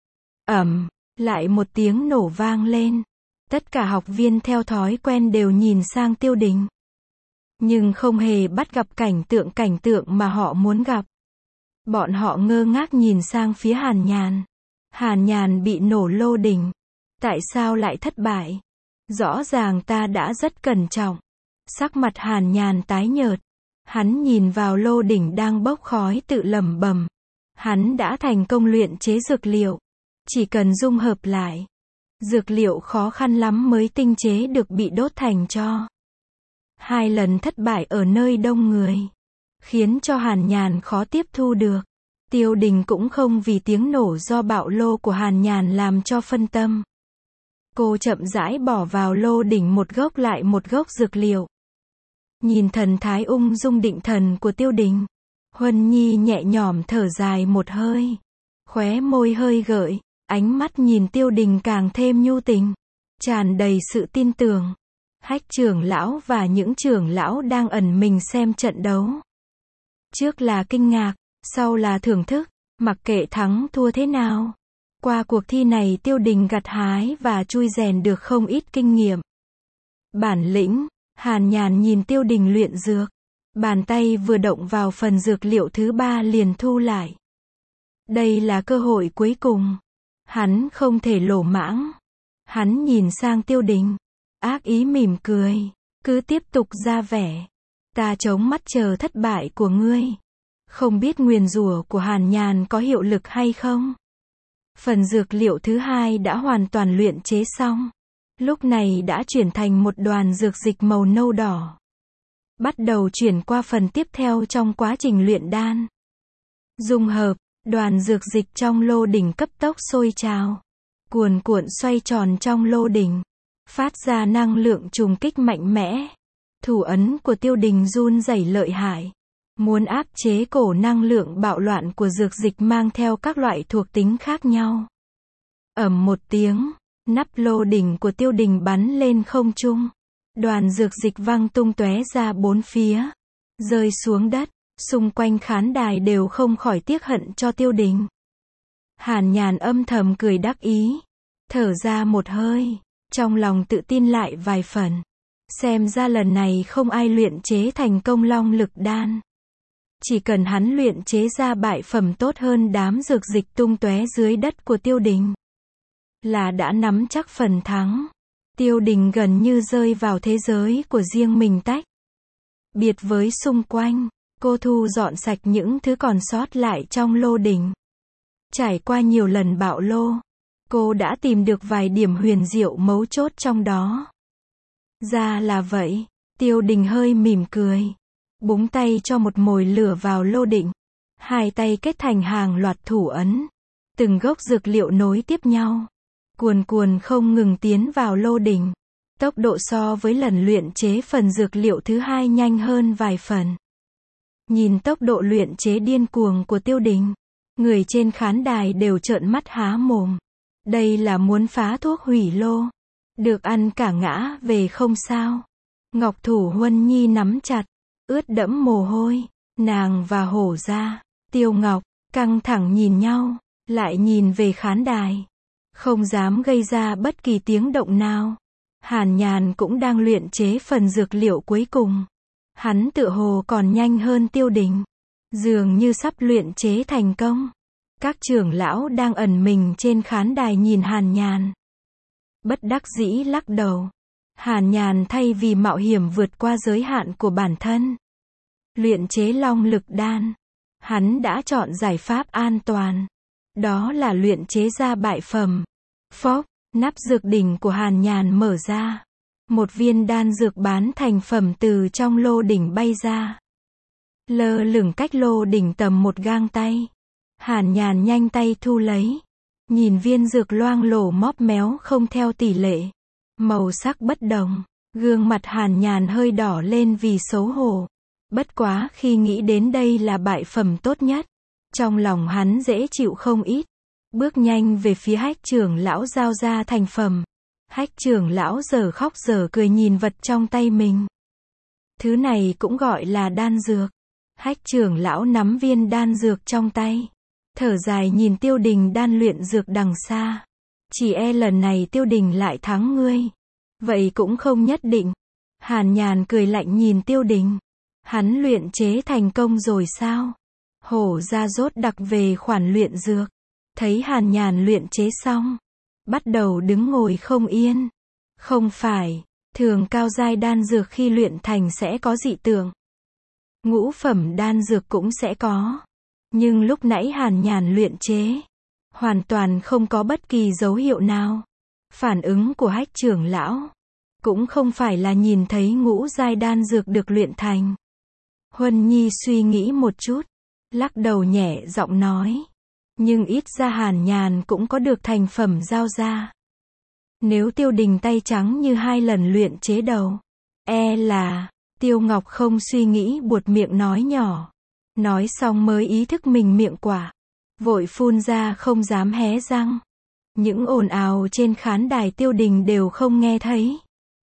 Ầm, lại một tiếng nổ vang lên. Tất cả học viên theo thói quen đều nhìn sang Tiêu Đình. Nhưng không hề bắt gặp cảnh tượng cảnh tượng mà họ muốn gặp. Bọn họ ngơ ngác nhìn sang phía Hàn Nhàn. Hàn Nhàn bị nổ lô đỉnh. Tại sao lại thất bại? Rõ ràng ta đã rất cẩn trọng. Sắc mặt Hàn Nhàn tái nhợt. Hắn nhìn vào lô đỉnh đang bốc khói tự lẩm bẩm. Hắn đã thành công luyện chế dược liệu. Chỉ cần dung hợp lại. Dược liệu khó khăn lắm mới tinh chế được bị đốt thành tro. Hai lần thất bại ở nơi đông người. Khiến cho Hàn Nhàn khó tiếp thu được. Tiêu Đình cũng không vì tiếng nổ do bạo lô của Hàn Nhàn làm cho phân tâm. Cô chậm rãi bỏ vào lô đỉnh một gốc lại một gốc dược liệu. Nhìn thần thái ung dung định thần của Tiêu Đình, Huân Nhi nhẹ nhõm thở dài một hơi. Khóe môi hơi gợi, ánh mắt nhìn Tiêu Đình càng thêm nhu tình, tràn đầy sự tin tưởng. Hách trưởng lão và những trưởng lão đang ẩn mình xem trận đấu. Trước là kinh ngạc, sau là thưởng thức, mặc kệ thắng thua thế nào. Qua cuộc thi này Tiêu Đình gặt hái và chui rèn được không ít kinh nghiệm. Bản lĩnh. Hàn Nhàn nhìn Tiêu Đình luyện dược. Bàn tay vừa động vào phần dược liệu thứ ba liền thu lại. Đây là cơ hội cuối cùng. Hắn không thể lỗ mãng. Hắn nhìn sang Tiêu Đình. Ác ý mỉm cười. Cứ tiếp tục ra vẻ. Ta chống mắt chờ thất bại của ngươi. Không biết nguyền rủa của Hàn Nhàn có hiệu lực hay không? Phần dược liệu thứ hai đã hoàn toàn luyện chế xong. Lúc này đã chuyển thành một đoàn dược dịch màu nâu đỏ. Bắt đầu chuyển qua phần tiếp theo trong quá trình luyện đan. Dung hợp, đoàn dược dịch trong lô đỉnh cấp tốc sôi trào. Cuồn cuộn xoay tròn trong lô đỉnh. Phát ra năng lượng trùng kích mạnh mẽ. Thủ ấn của Tiêu Đình run rẩy lợi hại. Muốn áp chế cổ năng lượng bạo loạn của dược dịch mang theo các loại thuộc tính khác nhau. Ầm một tiếng. Nắp lô đỉnh của Tiêu Đình bắn lên không trung. Đoàn dược dịch văng tung tóe ra bốn phía. Rơi xuống đất. Xung quanh khán đài đều không khỏi tiếc hận cho Tiêu Đình. Hàn Nhàn âm thầm cười đắc ý. Thở ra một hơi. Trong lòng tự tin lại vài phần. Xem ra lần này không ai luyện chế thành công long lực đan. Chỉ cần hắn luyện chế ra bại phẩm tốt hơn đám dược dịch tung tóe dưới đất của Tiêu Đình. Là đã nắm chắc phần thắng. Tiêu Đình gần như rơi vào thế giới của riêng mình tách biệt với xung quanh. Cô thu dọn sạch những thứ còn sót lại trong lô đỉnh. Trải qua nhiều lần bạo lô, cô đã tìm được vài điểm huyền diệu mấu chốt trong đó. Ra là vậy. Tiêu Đình hơi mỉm cười. Búng tay cho một mồi lửa vào lô đỉnh. Hai tay kết thành hàng loạt thủ ấn. Từng gốc dược liệu nối tiếp nhau. Cuồn cuồn không ngừng tiến vào lô đỉnh. Tốc độ so với lần luyện chế phần dược liệu thứ hai nhanh hơn vài phần. Nhìn tốc độ luyện chế điên cuồng của Tiêu Đình, người trên khán đài đều trợn mắt há mồm. Đây là muốn phá thuốc hủy lô. Được ăn cả ngã về không sao. Ngọc thủ Huân Nhi nắm chặt, ướt đẫm mồ hôi. Nàng và Hổ Gia, Tiêu Ngọc, căng thẳng nhìn nhau, lại nhìn về khán đài. Không dám gây ra bất kỳ tiếng động nào. Hàn Nhàn cũng đang luyện chế phần dược liệu cuối cùng. Hắn tựa hồ còn nhanh hơn Tiêu Đình. Dường như sắp luyện chế thành công. Các trưởng lão đang ẩn mình trên khán đài nhìn Hàn Nhàn. Bất đắc dĩ lắc đầu. Hàn Nhàn thay vì mạo hiểm vượt qua giới hạn của bản thân. Luyện chế long lực đan. Hắn đã chọn giải pháp an toàn. Đó là luyện chế ra bại phẩm. Phốc, nắp dược đỉnh của Hàn Nhàn mở ra. Một viên đan dược bán thành phẩm từ trong lô đỉnh bay ra. Lơ lửng cách lô đỉnh tầm một gang tay. Hàn Nhàn nhanh tay thu lấy. Nhìn viên dược loang lổ móp méo không theo tỷ lệ. Màu sắc bất đồng. Gương mặt Hàn Nhàn hơi đỏ lên vì xấu hổ. Bất quá khi nghĩ đến đây là bại phẩm tốt nhất. Trong lòng hắn dễ chịu không ít. Bước nhanh về phía Hách trưởng lão giao ra thành phẩm. Hách trưởng lão giờ khóc giờ cười nhìn vật trong tay mình. Thứ này cũng gọi là đan dược. Hách trưởng lão nắm viên đan dược trong tay. Thở dài nhìn Tiêu Đình đan luyện dược đằng xa. Chỉ e lần này Tiêu Đình lại thắng ngươi. Vậy cũng không nhất định. Hàn Nhàn cười lạnh nhìn Tiêu Đình. Hắn luyện chế thành công rồi sao? Hổ ra rốt đặc về khoản luyện dược. Thấy Hàn Nhàn luyện chế xong. Bắt đầu đứng ngồi không yên. Không phải, thường cao giai đan dược khi luyện thành sẽ có dị tượng. Ngũ phẩm đan dược cũng sẽ có. Nhưng lúc nãy Hàn Nhàn luyện chế. Hoàn toàn không có bất kỳ dấu hiệu nào. Phản ứng của Hách trưởng lão. Cũng không phải là nhìn thấy ngũ giai đan dược được luyện thành. Huân Nhi suy nghĩ một chút. Lắc đầu nhẹ giọng nói. Nhưng ít ra Hàn Nhàn cũng có được thành phẩm giao ra. Nếu Tiêu Đình tay trắng như hai lần luyện chế đầu. E là, Tiêu Ngọc không suy nghĩ buột miệng nói nhỏ. Nói xong mới ý thức mình miệng quả. Vội phun ra không dám hé răng. Những ồn ào trên khán đài Tiêu Đình đều không nghe thấy.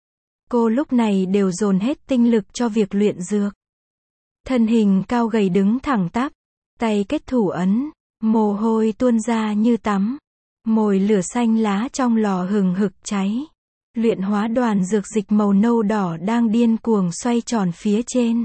Cô lúc này đều dồn hết tinh lực cho việc luyện dược. Thân hình cao gầy đứng thẳng tắp. Tay kết thủ ấn. Mồ hôi tuôn ra như tắm. Mồi lửa xanh lá trong lò hừng hực cháy. Luyện hóa đoàn dược dịch màu nâu đỏ đang điên cuồng xoay tròn phía trên.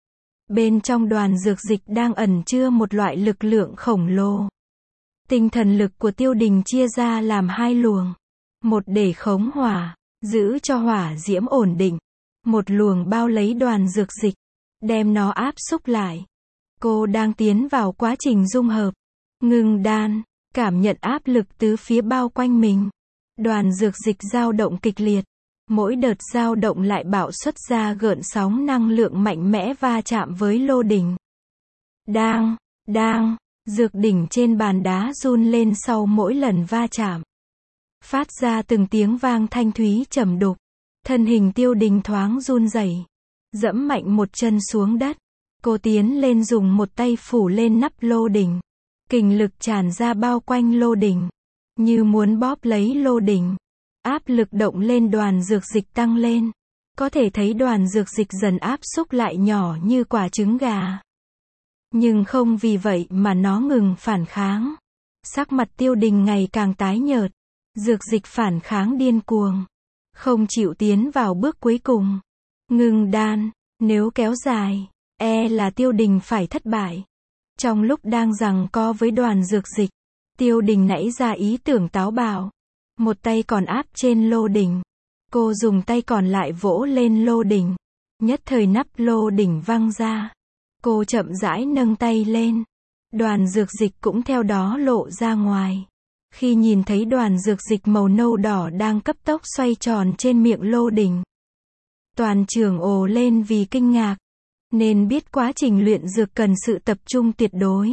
Bên trong đoàn dược dịch đang ẩn chứa một loại lực lượng khổng lồ. Tinh thần lực của Tiêu Đình chia ra làm hai luồng. Một để khống hỏa, giữ cho hỏa diễm ổn định. Một luồng bao lấy đoàn dược dịch, đem nó áp xúc lại. Cô đang tiến vào quá trình dung hợp. Ngưng đan, cảm nhận áp lực tứ phía bao quanh mình. Đoàn dược dịch dao động kịch liệt. Mỗi đợt dao động lại bạo xuất ra gợn sóng năng lượng mạnh mẽ va chạm với lô đỉnh. Đang, đang, dược đỉnh trên bàn đá run lên sau mỗi lần va chạm. Phát ra từng tiếng vang thanh thúy trầm đục. Thân hình Tiêu Đình thoáng run rẩy, dẫm mạnh một chân xuống đất. Cô tiến lên dùng một tay phủ lên nắp lô đỉnh. Kình lực tràn ra bao quanh lô đỉnh. Như muốn bóp lấy lô đỉnh. Áp lực động lên đoàn dược dịch tăng lên. Có thể thấy đoàn dược dịch dần áp xúc lại nhỏ như quả trứng gà. Nhưng không vì vậy mà nó ngừng phản kháng. Sắc mặt Tiêu Đình ngày càng tái nhợt. Dược dịch phản kháng điên cuồng. Không chịu tiến vào bước cuối cùng. Ngưng đan, nếu kéo dài, e là Tiêu Đình phải thất bại. Trong lúc đang giằng co với đoàn dược dịch, Tiêu Đình nảy ra ý tưởng táo bạo. Một tay còn áp trên lô đỉnh. Cô dùng tay còn lại vỗ lên lô đỉnh. Nhất thời nắp lô đỉnh văng ra. Cô chậm rãi nâng tay lên. Đoàn dược dịch cũng theo đó lộ ra ngoài. Khi nhìn thấy đoàn dược dịch màu nâu đỏ đang cấp tốc xoay tròn trên miệng lô đỉnh. Toàn trường ồ lên vì kinh ngạc. Nên biết quá trình luyện dược cần sự tập trung tuyệt đối.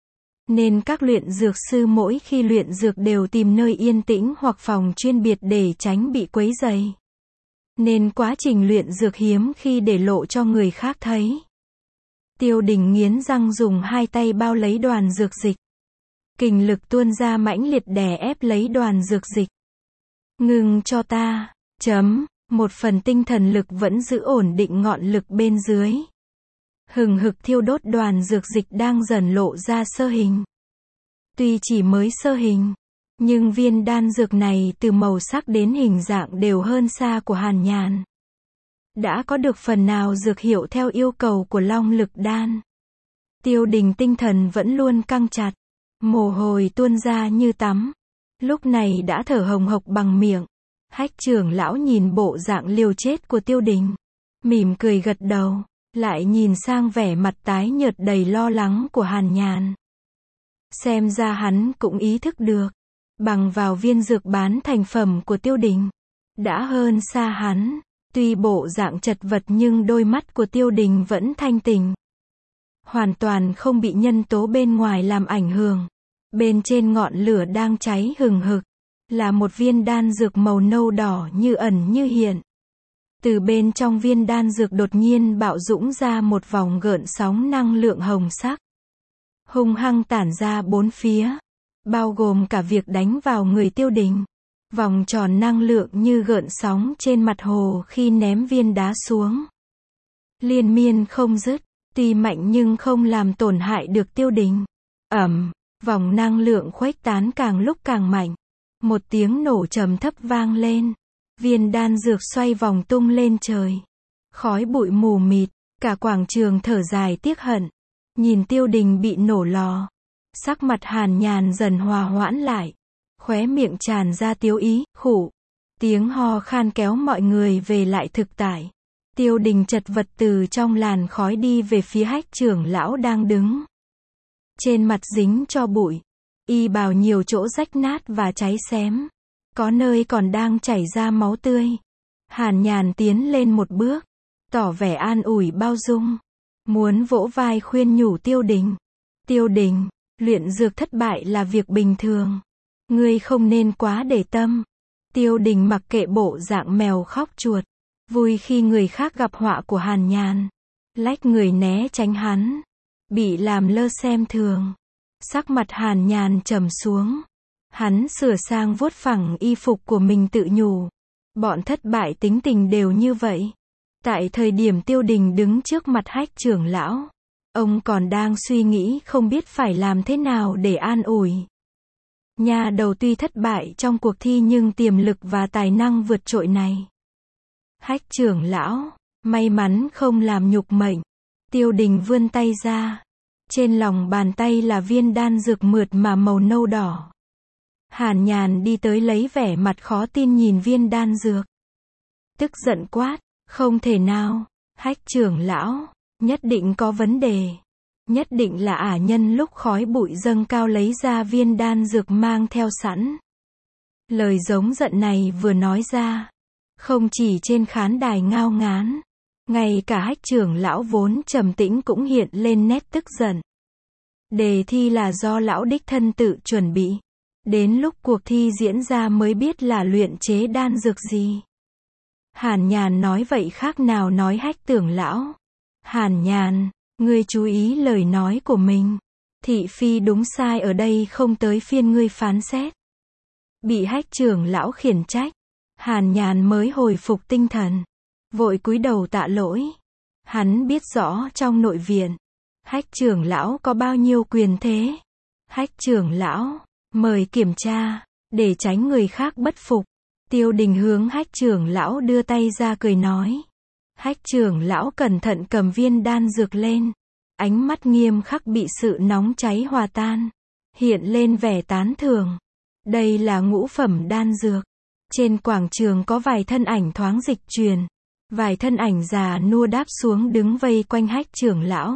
Nên các luyện dược sư mỗi khi luyện dược đều tìm nơi yên tĩnh hoặc phòng chuyên biệt để tránh bị quấy rầy. Nên quá trình luyện dược hiếm khi để lộ cho người khác thấy. Tiêu Đình nghiến răng dùng hai tay bao lấy đoàn dược dịch. Kình lực tuôn ra mãnh liệt đè ép lấy đoàn dược dịch. Ngừng cho ta, chấm, một phần tinh thần lực vẫn giữ ổn định ngọn lực bên dưới. Hừng hực thiêu đốt đoàn dược dịch đang dần lộ ra sơ hình. Tuy chỉ mới sơ hình, nhưng viên đan dược này từ màu sắc đến hình dạng đều hơn xa của Hàn Nhàn. Đã có được phần nào dược hiệu theo yêu cầu của Long Lực Đan. Tiêu Đình tinh thần vẫn luôn căng chặt, mồ hôi tuôn ra như tắm. Lúc này đã thở hồng hộc bằng miệng. Hách trưởng lão nhìn bộ dạng liều chết của Tiêu Đình, mỉm cười gật đầu, lại nhìn sang vẻ mặt tái nhợt đầy lo lắng của Hàn Nhàn. Xem ra hắn cũng ý thức được, bằng vào viên dược bán thành phẩm của Tiêu Đình, đã hơn xa hắn. Tuy bộ dạng chật vật nhưng đôi mắt của Tiêu Đình vẫn thanh tỉnh. hoàn toàn không bị nhân tố bên ngoài làm ảnh hưởng. Bên trên ngọn lửa đang cháy hừng hực, là một viên đan dược màu nâu đỏ như ẩn như hiện. Từ bên trong viên đan dược đột nhiên bạo dũng ra một vòng gợn sóng năng lượng hồng sắc. Hung hăng tản ra bốn phía, bao gồm cả việc đánh vào người Tiêu Đình. Vòng tròn năng lượng như gợn sóng trên mặt hồ khi ném viên đá xuống. Liên miên không dứt, tuy mạnh nhưng không làm tổn hại được Tiêu Đình. Ầm, vòng năng lượng khuếch tán càng lúc càng mạnh. Một tiếng nổ trầm thấp vang lên. Viên đan dược xoay vòng tung lên trời. Khói bụi mù mịt, cả quảng trường thở dài tiếc hận. Nhìn Tiêu Đình bị nổ lò. Sắc mặt Hàn Nhàn dần hòa hoãn lại. Khóe miệng tràn ra tiếu ý, khụ. Tiếng ho khan kéo mọi người về lại thực tại. Tiêu Đình chật vật từ trong làn khói đi về phía Hách trưởng lão đang đứng. Trên mặt dính cho bụi. Y bào nhiều chỗ rách nát và cháy xém. Có nơi còn đang chảy ra máu tươi. Hàn Nhàn tiến lên một bước. Tỏ vẻ an ủi bao dung. Muốn vỗ vai khuyên nhủ Tiêu Đình. Tiêu Đình, luyện dược thất bại là việc bình thường. Ngươi không nên quá để tâm. Tiêu Đình mặc kệ bộ dạng mèo khóc chuột. Vui khi người khác gặp họa của Hàn Nhàn. Lách người né tránh hắn. Bị làm lơ xem thường. Sắc mặt Hàn Nhàn trầm xuống. Hắn sửa sang vuốt phẳng y phục của mình tự nhủ. Bọn thất bại tính tình đều như vậy. Tại thời điểm Tiêu Đình đứng trước mặt Hách trưởng lão, ông còn đang suy nghĩ không biết phải làm thế nào để an ủi. Nhà đầu tuy thất bại trong cuộc thi nhưng tiềm lực và tài năng vượt trội này. Hách trưởng lão, may mắn không làm nhục mệnh. Tiêu Đình vươn tay ra. Trên lòng bàn tay là viên đan dược mượt mà màu nâu đỏ. Hàn Nhàn đi tới lấy vẻ mặt khó tin nhìn viên đan dược. Tức giận quát, không thể nào, Hách trưởng lão, nhất định có vấn đề. Nhất định là ả nhân lúc khói bụi dâng cao lấy ra viên đan dược mang theo sẵn. Lời giống giận này vừa nói ra, không chỉ trên khán đài ngao ngán, ngay cả Hách trưởng lão vốn trầm tĩnh cũng hiện lên nét tức giận. Đề thi là do lão đích thân tự chuẩn bị. Đến lúc cuộc thi diễn ra mới biết là luyện chế đan dược gì. Hàn Nhàn nói vậy khác nào nói Hách trưởng lão. Hàn Nhàn, ngươi chú ý lời nói của mình. Thị phi đúng sai ở đây không tới phiên ngươi phán xét. Bị Hách trưởng lão khiển trách, Hàn Nhàn mới hồi phục tinh thần. Vội cúi đầu tạ lỗi. Hắn biết rõ trong nội viện, Hách trưởng lão có bao nhiêu quyền thế. Hách trưởng lão, mời kiểm tra, để tránh người khác bất phục. Tiêu Đình hướng Hách trưởng lão đưa tay ra cười nói. Hách trưởng lão cẩn thận cầm viên đan dược lên. Ánh mắt nghiêm khắc bị sự nóng cháy hòa tan. Hiện lên vẻ tán thưởng. Đây là ngũ phẩm đan dược. Trên quảng trường có vài thân ảnh thoáng dịch truyền. Vài thân ảnh già nua đáp xuống đứng vây quanh Hách trưởng lão.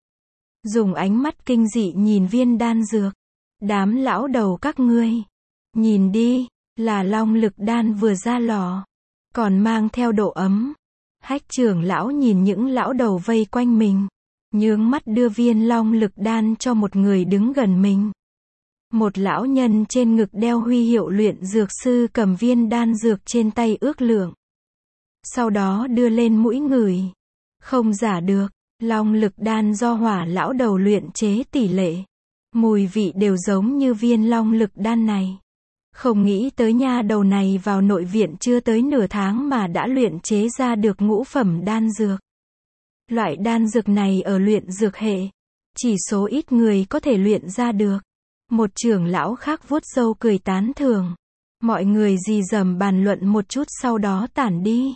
Dùng ánh mắt kinh dị nhìn viên đan dược. Đám lão đầu các ngươi. Nhìn đi, là long lực đan vừa ra lò. Còn mang theo độ ấm. Hách trưởng lão nhìn những lão đầu vây quanh mình. Nhướng mắt đưa viên long lực đan cho một người đứng gần mình. Một lão nhân trên ngực đeo huy hiệu luyện dược sư cầm viên đan dược trên tay ước lượng. Sau đó đưa lên mũi ngửi. Không giả được, long lực đan do hỏa lão đầu luyện chế tỷ lệ. Mùi vị đều giống như viên long lực đan này. Không nghĩ tới nha đầu này vào nội viện chưa tới nửa tháng mà đã luyện chế ra được ngũ phẩm đan dược. Loại đan dược này ở luyện dược hệ, chỉ số ít người có thể luyện ra được. Một trưởng lão khác vuốt râu cười tán thưởng. Mọi người rì rầm bàn luận một chút sau đó tản đi.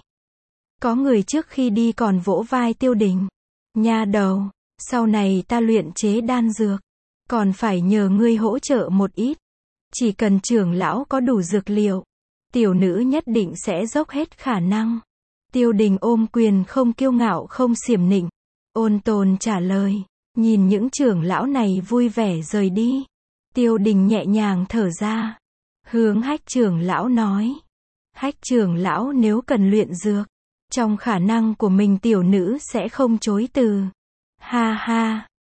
Có người trước khi đi còn vỗ vai Tiêu Đình. Nha đầu, sau này ta luyện chế đan dược, còn phải nhờ ngươi hỗ trợ một ít. Chỉ cần trưởng lão có đủ dược liệu, tiểu nữ nhất định sẽ dốc hết khả năng. Tiêu Đình ôm quyền không kiêu ngạo không xiểm nịnh. Ôn tồn trả lời. Nhìn những trưởng lão này vui vẻ rời đi. Tiêu Đình nhẹ nhàng thở ra. Hướng Hách trưởng lão nói. Hách trưởng lão nếu cần luyện dược, trong khả năng của mình tiểu nữ sẽ không chối từ. Ha ha,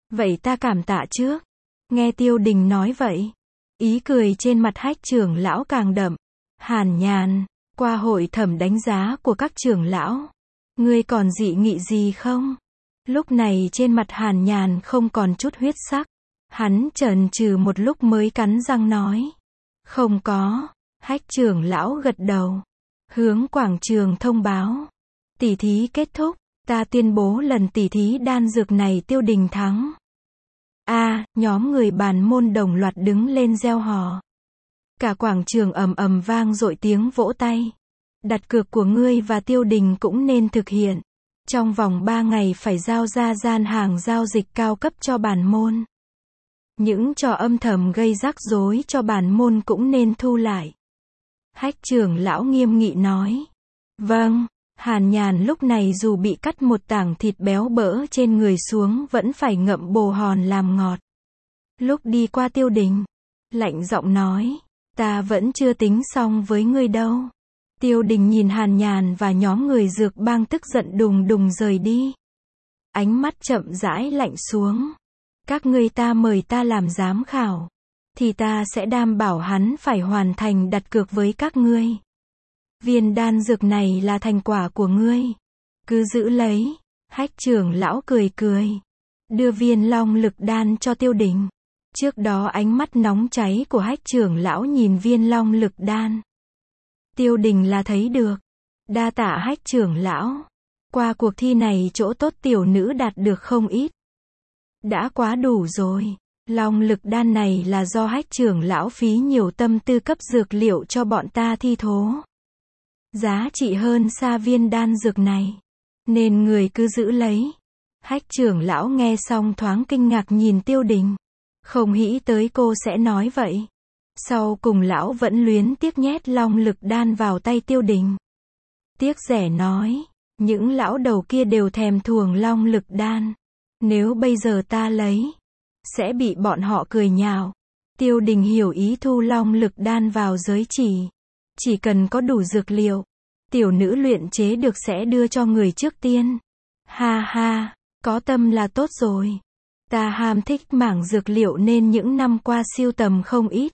Vậy ta cảm tạ trước. Nghe Tiêu Đình nói vậy, ý cười trên mặt Hách trưởng lão càng đậm. Hàn Nhàn, qua hội thẩm đánh giá của các trưởng lão, ngươi còn dị nghị gì không? Lúc này trên mặt Hàn Nhàn không còn chút huyết sắc. Hắn chần chừ một lúc mới cắn răng nói. Không có. Hách trưởng lão gật đầu. Hướng quảng trường thông báo. Tỉ thí kết thúc. Ta tuyên bố lần tỉ thí đan dược này Tiêu Đình thắng. A, à, nhóm người bàn môn đồng loạt đứng lên reo hò. Cả quảng trường ầm ầm vang dội tiếng vỗ tay. Đặt cược của ngươi và Tiêu Đình cũng nên thực hiện. Trong vòng ba ngày phải giao ra gian hàng giao dịch cao cấp cho bản môn. Những trò âm thầm gây rắc rối cho bản môn cũng nên thu lại. Hách trưởng lão nghiêm nghị nói. Vâng. Hàn Nhàn lúc này dù bị cắt một tảng thịt béo bỡ trên người xuống vẫn phải ngậm bồ hòn làm ngọt. Lúc đi qua Tiêu Đình, lạnh giọng nói. Ta vẫn chưa tính xong với ngươi đâu. Tiêu Đình nhìn Hàn Nhàn và nhóm người dược bang tức giận đùng đùng rời đi. Ánh mắt chậm rãi lạnh xuống. Các ngươi ta mời ta làm giám khảo, thì ta sẽ đảm bảo hắn phải hoàn thành đặt cược với các ngươi. Viên đan dược này là thành quả của ngươi. Cứ giữ lấy. Hách trưởng lão cười cười. Đưa viên long lực đan cho Tiêu Đình. Trước đó ánh mắt nóng cháy của hách trưởng lão nhìn viên long lực đan. Tiêu Đình là thấy được. Đa tạ hách trưởng lão. Qua cuộc thi này chỗ tốt tiểu nữ đạt được không ít. Đã quá đủ rồi. Long lực đan này là do hách trưởng lão phí nhiều tâm tư cấp dược liệu cho bọn ta thi thố. Giá trị hơn xa viên đan dược này. Nên người cứ giữ lấy. Hách trưởng lão nghe xong thoáng kinh ngạc nhìn Tiêu Đình. Không nghĩ tới cô sẽ nói vậy. Sau cùng lão vẫn luyến tiếc nhét long lực đan vào tay Tiêu Đình. Tiếc rẻ nói. Những lão đầu kia đều thèm thuồng long lực đan. Nếu bây giờ ta lấy, sẽ bị bọn họ cười nhạo. Tiêu Đình hiểu ý thu long lực đan vào giới chỉ. Chỉ cần có đủ dược liệu, tiểu nữ luyện chế được sẽ đưa cho người trước tiên. Ha ha, có tâm là tốt rồi. Ta ham thích mảng dược liệu nên những năm qua siêu tầm không ít.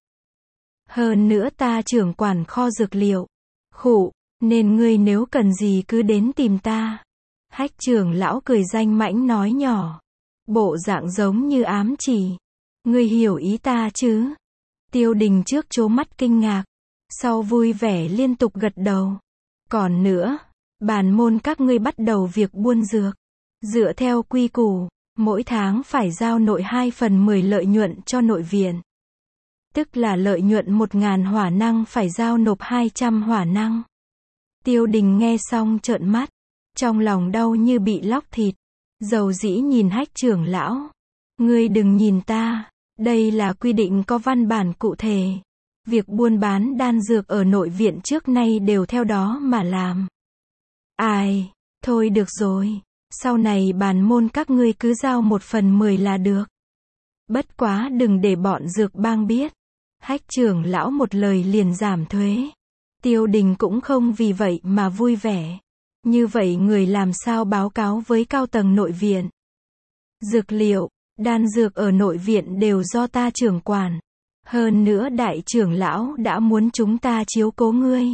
Hơn nữa ta trưởng quản kho dược liệu. Khụ, nên ngươi nếu cần gì cứ đến tìm ta. Hách trưởng lão cười danh mãnh nói nhỏ. Bộ dạng giống như ám chỉ. Ngươi hiểu ý ta chứ? Tiêu Đình trước trố mắt kinh ngạc. Sau vui vẻ liên tục gật đầu. Còn nữa, bản môn các ngươi bắt đầu việc buôn dược. Dựa theo quy củ, mỗi tháng phải giao nội hai phần mười lợi nhuận cho nội viện. Tức là lợi nhuận một ngàn hỏa năng phải giao nộp hai trăm hỏa năng. Tiêu Đình nghe xong trợn mắt. Trong lòng đau như bị lóc thịt. Dầu dĩ nhìn hách trưởng lão. Ngươi đừng nhìn ta. Đây là quy định có văn bản cụ thể. Việc buôn bán đan dược ở nội viện trước nay đều theo đó mà làm. Ai, thôi được rồi. Sau này bản môn các ngươi cứ giao một phần mười là được. Bất quá đừng để bọn dược bang biết. Hách trưởng lão một lời liền giảm thuế. Tiêu Đình cũng không vì vậy mà vui vẻ. Như vậy người làm sao báo cáo với cao tầng nội viện? Dược liệu, đan dược ở nội viện đều do ta trưởng quản. Hơn nữa đại trưởng lão đã muốn chúng ta chiếu cố ngươi.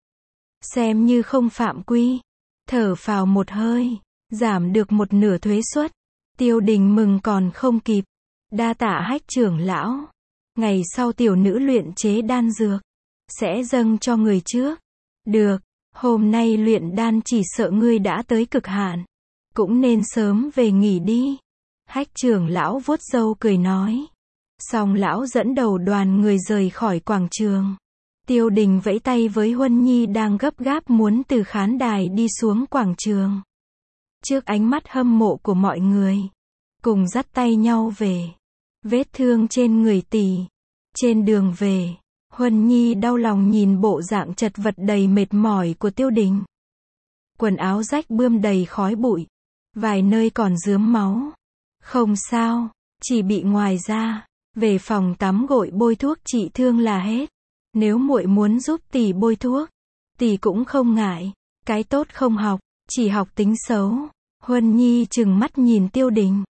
Xem như không phạm quy. Thở phào một hơi, giảm được một nửa thuế suất. Tiêu Đình mừng còn không kịp. Đa tạ hách trưởng lão. Ngày sau tiểu nữ luyện chế đan dược, sẽ dâng cho người trước. Được, hôm nay luyện đan chỉ sợ ngươi đã tới cực hạn. Cũng nên sớm về nghỉ đi. Hách trưởng lão vuốt râu cười nói. Xong lão dẫn đầu đoàn người rời khỏi quảng trường. Tiêu Đình vẫy tay với Huân Nhi đang gấp gáp muốn từ khán đài đi xuống quảng trường. Trước ánh mắt hâm mộ của mọi người, cùng dắt tay nhau về. Vết thương trên người tỷ. Trên đường về, Huân Nhi đau lòng nhìn bộ dạng chật vật đầy mệt mỏi của Tiêu Đình. Quần áo rách bươm đầy khói bụi. Vài nơi còn rướm máu. Không sao, chỉ bị ngoài da. Về phòng tắm gội bôi thuốc trị thương là hết. Nếu muội muốn giúp tỷ bôi thuốc, tỷ cũng không ngại. Cái tốt không học, chỉ học tính xấu. Huân Nhi trừng mắt nhìn Tiêu Đình.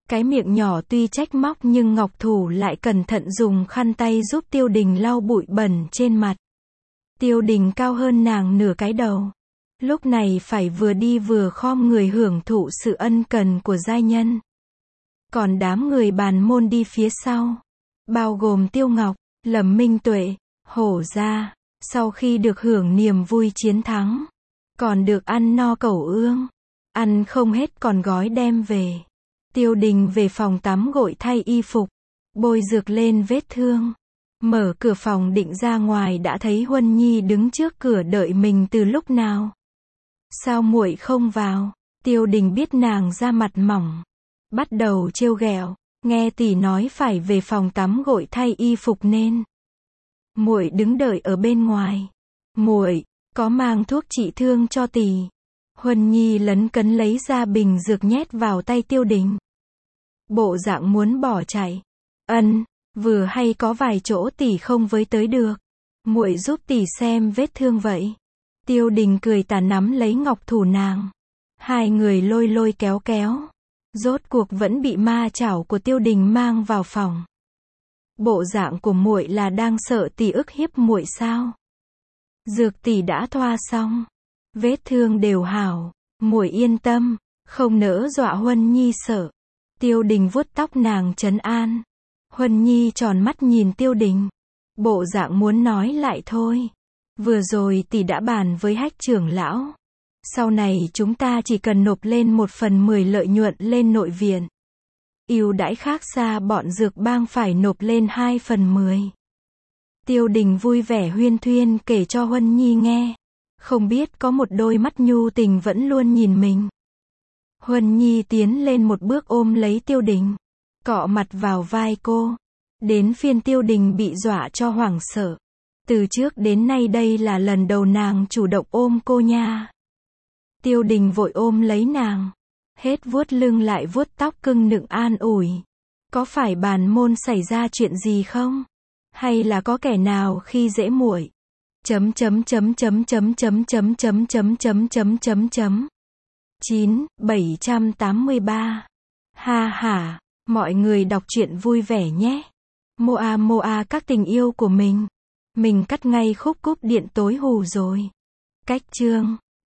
Cái miệng nhỏ tuy trách móc nhưng Ngọc Thủ lại cẩn thận dùng khăn tay giúp Tiêu Đình lau bụi bẩn trên mặt. Tiêu Đình cao hơn nàng nửa cái đầu. Lúc này phải vừa đi vừa khom người hưởng thụ sự ân cần của giai nhân. Còn đám người bàn môn đi phía sau, bao gồm Tiêu Ngọc, Lâm Minh Tuệ, Hổ Gia, sau khi được hưởng niềm vui chiến thắng, còn được ăn no cẩu ương, ăn không hết còn gói đem về. Tiêu Đình về phòng tắm gội thay y phục, bôi dược lên vết thương. Mở cửa phòng định ra ngoài đã thấy Huân Nhi đứng trước cửa đợi mình từ lúc nào. Sao muội không vào? Tiêu Đình biết nàng da mặt mỏng, bắt đầu trêu ghẹo, nghe tỷ nói phải về phòng tắm gội thay y phục nên muội đứng đợi ở bên ngoài. Muội có mang thuốc trị thương cho tỷ. Huân Nhi lấn cấn lấy ra bình dược nhét vào tay Tiêu Đình. Bộ dạng muốn bỏ chạy. Ân, vừa hay có vài chỗ tỷ không với tới được. Muội giúp tỷ xem vết thương vậy. Tiêu Đình cười tà nắm lấy ngọc thủ nàng. Hai người lôi lôi kéo kéo. Rốt cuộc vẫn bị ma chảo của Tiêu Đình mang vào phòng. Bộ dạng của muội là đang sợ tỷ ức hiếp muội sao? Dược tỷ đã thoa xong, vết thương đều hảo, muội yên tâm, không nỡ dọa Huân Nhi sợ. Tiêu Đình vuốt tóc nàng trấn an. Huân Nhi tròn mắt nhìn Tiêu Đình, bộ dạng muốn nói lại thôi. Vừa rồi tỷ đã bàn với Hách trưởng lão, sau này chúng ta chỉ cần nộp lên một phần mười lợi nhuận lên nội viện. Ưu đãi khác xa bọn dược bang phải nộp lên hai phần mười. Tiêu Đình vui vẻ huyên thuyên kể cho Huân Nhi nghe. Không biết có một đôi mắt nhu tình vẫn luôn nhìn mình. Huân Nhi tiến lên một bước ôm lấy Tiêu Đình, cọ mặt vào vai cô. Đến phiên Tiêu Đình bị dọa cho hoảng sợ. Từ trước đến nay đây là lần đầu nàng chủ động ôm cô nha. Tiêu Đình vội ôm lấy nàng, hết vuốt lưng lại vuốt tóc cưng nựng an ủi. Có phải bàn môn xảy ra chuyện gì không? Hay là có kẻ nào khi dễ muội? Chấm chấm chấm chấm chấm chấm chấm chấm chấm chấm chấm chấm chấm. chín, bảy trăm tám mươi ba. Ha ha, mọi người đọc truyện vui vẻ nhé. Moa moa các tình yêu của mình. Mình cắt ngay khúc cúp điện tối hù rồi. Cách chương